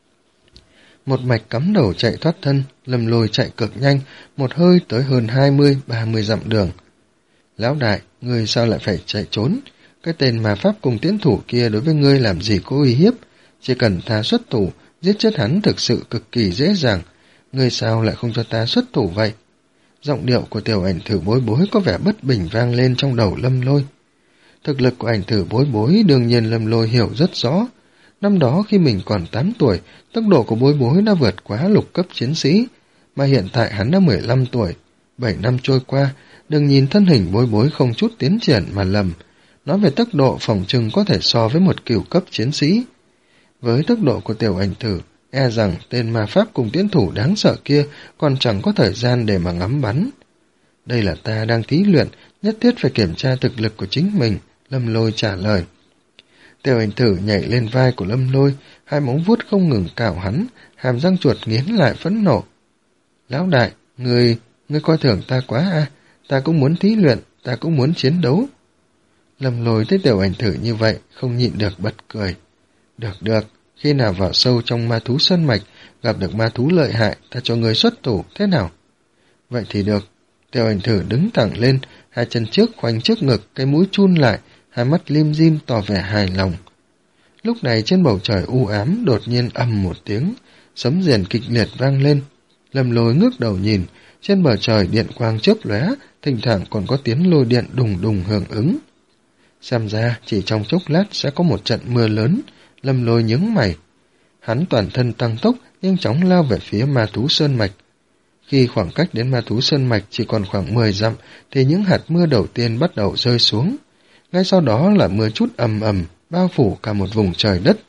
Một mạch cắm đầu chạy thoát thân, Lâm Lôi chạy cực nhanh, một hơi tới hơn hai mươi ba mươi dặm đường. Lão đại, ngươi sao lại phải chạy trốn? Cái tên ma pháp cùng tiến thủ kia đối với ngươi làm gì có uy hiếp? Chỉ cần ta xuất thủ, giết chết hắn thực sự cực kỳ dễ dàng. Ngươi sao lại không cho ta xuất thủ vậy? Giọng điệu của tiểu ảnh thử bối bối có vẻ bất bình vang lên trong đầu Lâm Lôi. Thực lực của ảnh thử bối bối đương nhiên Lâm Lôi hiểu rất rõ. Năm đó khi mình còn tám tuổi, tốc độ của bối bối đã vượt quá lục cấp chiến sĩ, mà hiện tại hắn đã mười lăm tuổi. Bảy năm trôi qua, đừng nhìn thân hình bối bối không chút tiến triển mà lầm. Nói về tốc độ phỏng chừng có thể so với một cửu cấp chiến sĩ. Với tốc độ của tiểu ảnh thử, e rằng tên ma pháp cùng tiến thủ đáng sợ kia còn chẳng có thời gian để mà ngắm bắn. Đây là ta đang thí luyện, nhất thiết phải kiểm tra thực lực của chính mình, Lâm Lôi trả lời. Tiêu Hành Thử nhảy lên vai của Lâm Lôi, hai móng vuốt không ngừng cào hắn, hàm răng chuột nghiến lại phẫn nộ. Lão đại, người, người coi thường ta quá à, ta cũng muốn thí luyện, ta cũng muốn chiến đấu. Lâm Lôi thấy Tiêu Hành Thử như vậy, không nhịn được bật cười. Được được, khi nào vào sâu trong ma thú sơn mạch, gặp được ma thú lợi hại, ta cho người xuất thủ, thế nào? Vậy thì được. Tiêu Hành Thử đứng thẳng lên, hai chân trước khoanh trước ngực, cái mũi chun lại, hai mắt lim dim tỏ vẻ hài lòng. Lúc này trên bầu trời u ám đột nhiên ầm một tiếng, sấm rền kịch liệt vang lên. Lâm Lôi ngước đầu nhìn, trên bầu trời điện quang chớp lóe, thỉnh thoảng còn có tiếng lôi điện đùng đùng hưởng ứng. Xem ra chỉ trong chốc lát sẽ có một trận mưa lớn. Lâm Lôi nhướng mày. Hắn toàn thân tăng tốc, nhanh chóng lao về phía ma thú sơn mạch. Khi khoảng cách đến ma thú sơn mạch chỉ còn khoảng mười dặm, thì những hạt mưa đầu tiên bắt đầu rơi xuống. Ngay sau đó là mưa chút ầm ầm, bao phủ cả một vùng trời đất.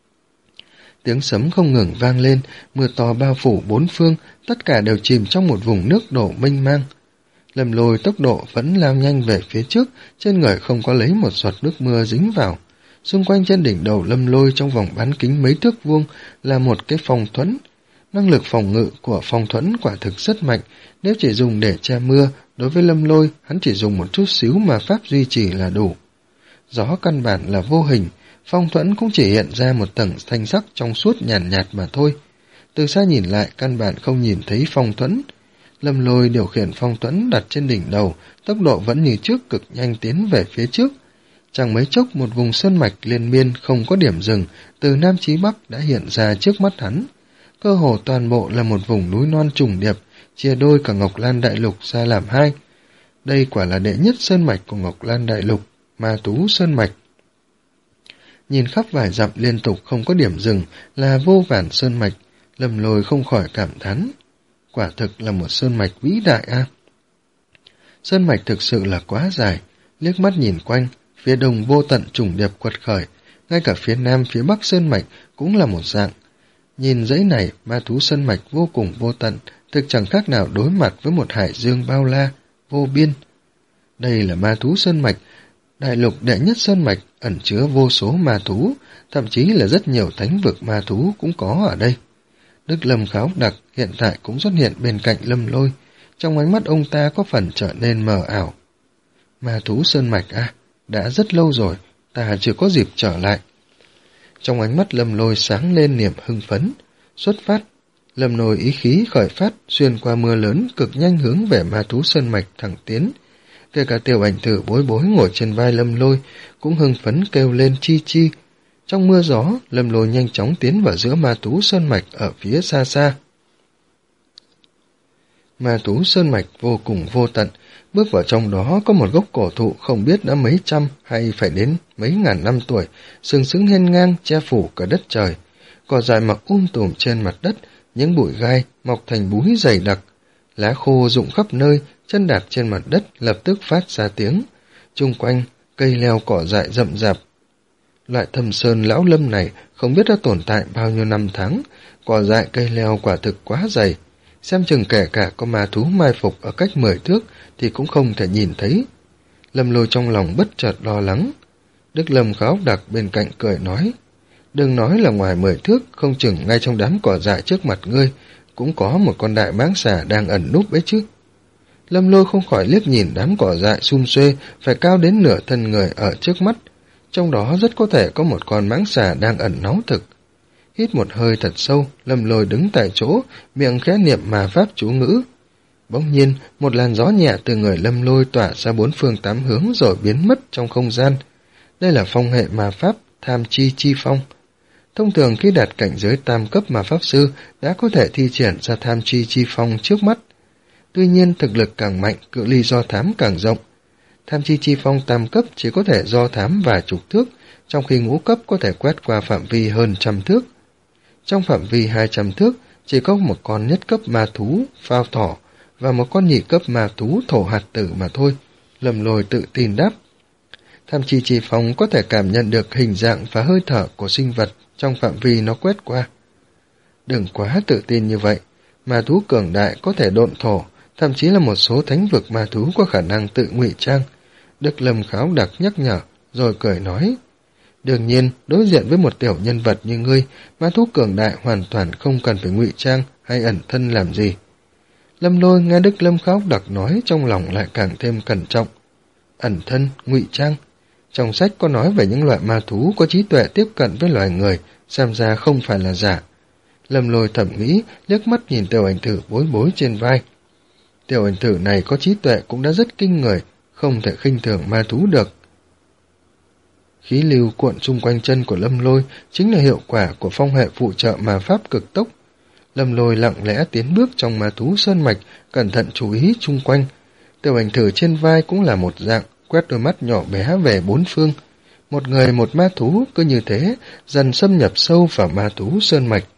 Tiếng sấm không ngừng vang lên, mưa to bao phủ bốn phương, tất cả đều chìm trong một vùng nước đổ mênh mang. Lâm Lôi tốc độ vẫn lao nhanh về phía trước, trên người không có lấy một giọt nước mưa dính vào. Xung quanh trên đỉnh đầu Lâm Lôi trong vòng bán kính mấy thước vuông là một cái phòng thuẫn. Năng lực phòng ngự của phòng thuẫn quả thực rất mạnh, nếu chỉ dùng để che mưa, đối với Lâm Lôi, hắn chỉ dùng một chút xíu mà pháp duy trì là đủ. Gió căn bản là vô hình, phong thuẫn cũng chỉ hiện ra một tầng thanh sắc trong suốt nhàn nhạt, nhạt mà thôi. Từ xa nhìn lại, căn bản không nhìn thấy phong thuẫn. Lâm Lôi điều khiển phong thuẫn đặt trên đỉnh đầu, tốc độ vẫn như trước cực nhanh tiến về phía trước. Chẳng mấy chốc một vùng sơn mạch liên miên không có điểm dừng, từ Nam chí Bắc đã hiện ra trước mắt hắn. Cơ hồ toàn bộ là một vùng núi non trùng điệp, chia đôi cả Ngọc Lan Đại Lục ra làm hai. Đây quả là đệ nhất sơn mạch của Ngọc Lan Đại Lục, Ma Tú Sơn Mạch. Nhìn khắp vài dặm liên tục không có điểm dừng là vô vàn sơn mạch, Lâm Lôi không khỏi cảm thán. Quả thực là một sơn mạch vĩ đại a. À. Sơn mạch thực sự là quá dài, liếc mắt nhìn quanh, phía đông vô tận trùng điệp quật khởi, ngay cả phía nam phía bắc sơn mạch cũng là một dạng. Nhìn dãy này, ma thú sơn mạch vô cùng vô tận, thực chẳng khác nào đối mặt với một hải dương bao la, vô biên. Đây là ma thú sơn mạch, đại lục đệ nhất sơn mạch, ẩn chứa vô số ma thú, thậm chí là rất nhiều thánh vực ma thú cũng có ở đây. Đức Lâm Kháo Đặc hiện tại cũng xuất hiện bên cạnh Lâm Lôi, trong ánh mắt ông ta có phần trở nên mờ ảo. Ma thú sơn mạch à, đã rất lâu rồi, ta chưa có dịp trở lại. Trong ánh mắt Lâm Lôi sáng lên niềm hưng phấn, xuất phát. Lâm Lôi ý khí khởi phát, xuyên qua mưa lớn cực nhanh hướng về ma thú sơn mạch thẳng tiến. Kể cả Tiểu Ảnh Thử bối bối ngồi trên vai Lâm Lôi cũng hưng phấn kêu lên chi chi. Trong mưa gió, Lâm Lôi nhanh chóng tiến vào giữa ma thú sơn mạch ở phía xa xa. Ma thú sơn mạch vô cùng vô tận, bước vào trong đó có một gốc cổ thụ không biết đã mấy trăm hay phải đến mấy ngàn năm tuổi, sừng sững hiên ngang che phủ cả đất trời. Cỏ dại mọc um tùm trên mặt đất, những bụi gai mọc thành búi dày đặc, lá khô rụng khắp nơi, chân đạp trên mặt đất lập tức phát ra tiếng. Chung quanh cây leo cỏ dại rậm rạp. Loại thâm sơn lão lâm này không biết đã tồn tại bao nhiêu năm tháng, cỏ dại cây leo quả thực quá dày, xem chừng kể cả có ma thú mai phục ở cách mười thước thì cũng không thể nhìn thấy. Lâm Lôi trong lòng bất chợt lo lắng. Đức Lâm Kháo Đặc bên cạnh cười nói, đừng nói là ngoài mười thước, không chừng ngay trong đám cỏ dại trước mặt ngươi cũng có một con đại mãng xà đang ẩn núp ấy chứ. Lâm Lôi không khỏi liếc nhìn đám cỏ dại sum xuê phải cao đến nửa thân người ở trước mắt, trong đó rất có thể có một con mãng xà đang ẩn náu thực. Hít một hơi thật sâu, Lâm Lôi đứng tại chỗ, miệng khẽ niệm mà pháp chú ngữ. Bỗng nhiên, một làn gió nhẹ từ người Lâm Lôi tỏa ra bốn phương tám hướng rồi biến mất trong không gian. Đây là phong hệ ma pháp Tham Chi Chi Phong. Thông thường khi đạt cảnh giới tam cấp ma pháp sư đã có thể thi triển ra Tham Chi Chi Phong trước mắt. Tuy nhiên thực lực càng mạnh, cự ly do thám càng rộng. Tham Chi Chi Phong tam cấp chỉ có thể do thám vài chục thước, trong khi ngũ cấp có thể quét qua phạm vi hơn trăm thước. Trong phạm vi hai trăm thước chỉ có một con nhất cấp ma thú phao thỏ và một con nhị cấp ma thú thổ hạt tử mà thôi. Lâm Lôi tự tin đáp. Tham Chi Chi Phong có thể cảm nhận được hình dạng và hơi thở của sinh vật trong phạm vi nó quét qua. Đừng quá tự tin như vậy, ma thú cường đại có thể độn thổ, thậm chí là một số thánh vực ma thú có khả năng tự ngụy trang. Đức Lâm Kháo Đặc nhắc nhở, rồi cười nói. Đương nhiên, đối diện với một tiểu nhân vật như ngươi, ma thú cường đại hoàn toàn không cần phải ngụy trang hay ẩn thân làm gì. Lâm Lôi nghe Đức Lâm Kháo Đặc nói, trong lòng lại càng thêm cẩn trọng. Ẩn thân, ngụy trang. Trong sách có nói về những loại ma thú có trí tuệ tiếp cận với loài người, xem ra không phải là giả. Lâm Lôi thầm nghĩ, liếc mắt nhìn tiểu ảnh thử bối bối trên vai. Tiểu ảnh thử này có trí tuệ cũng đã rất kinh người, không thể khinh thường ma thú được. Khí lưu cuộn xung quanh chân của Lâm Lôi chính là hiệu quả của phong hệ phụ trợ ma pháp cực tốc. Lâm Lôi lặng lẽ tiến bước trong ma thú sơn mạch, cẩn thận chú ý chung quanh. Tiểu ảnh thử trên vai cũng là một dạng, quét đôi mắt nhỏ bé về bốn phương. Một người một ma thú cứ như thế, dần xâm nhập sâu vào ma thú sơn mạch.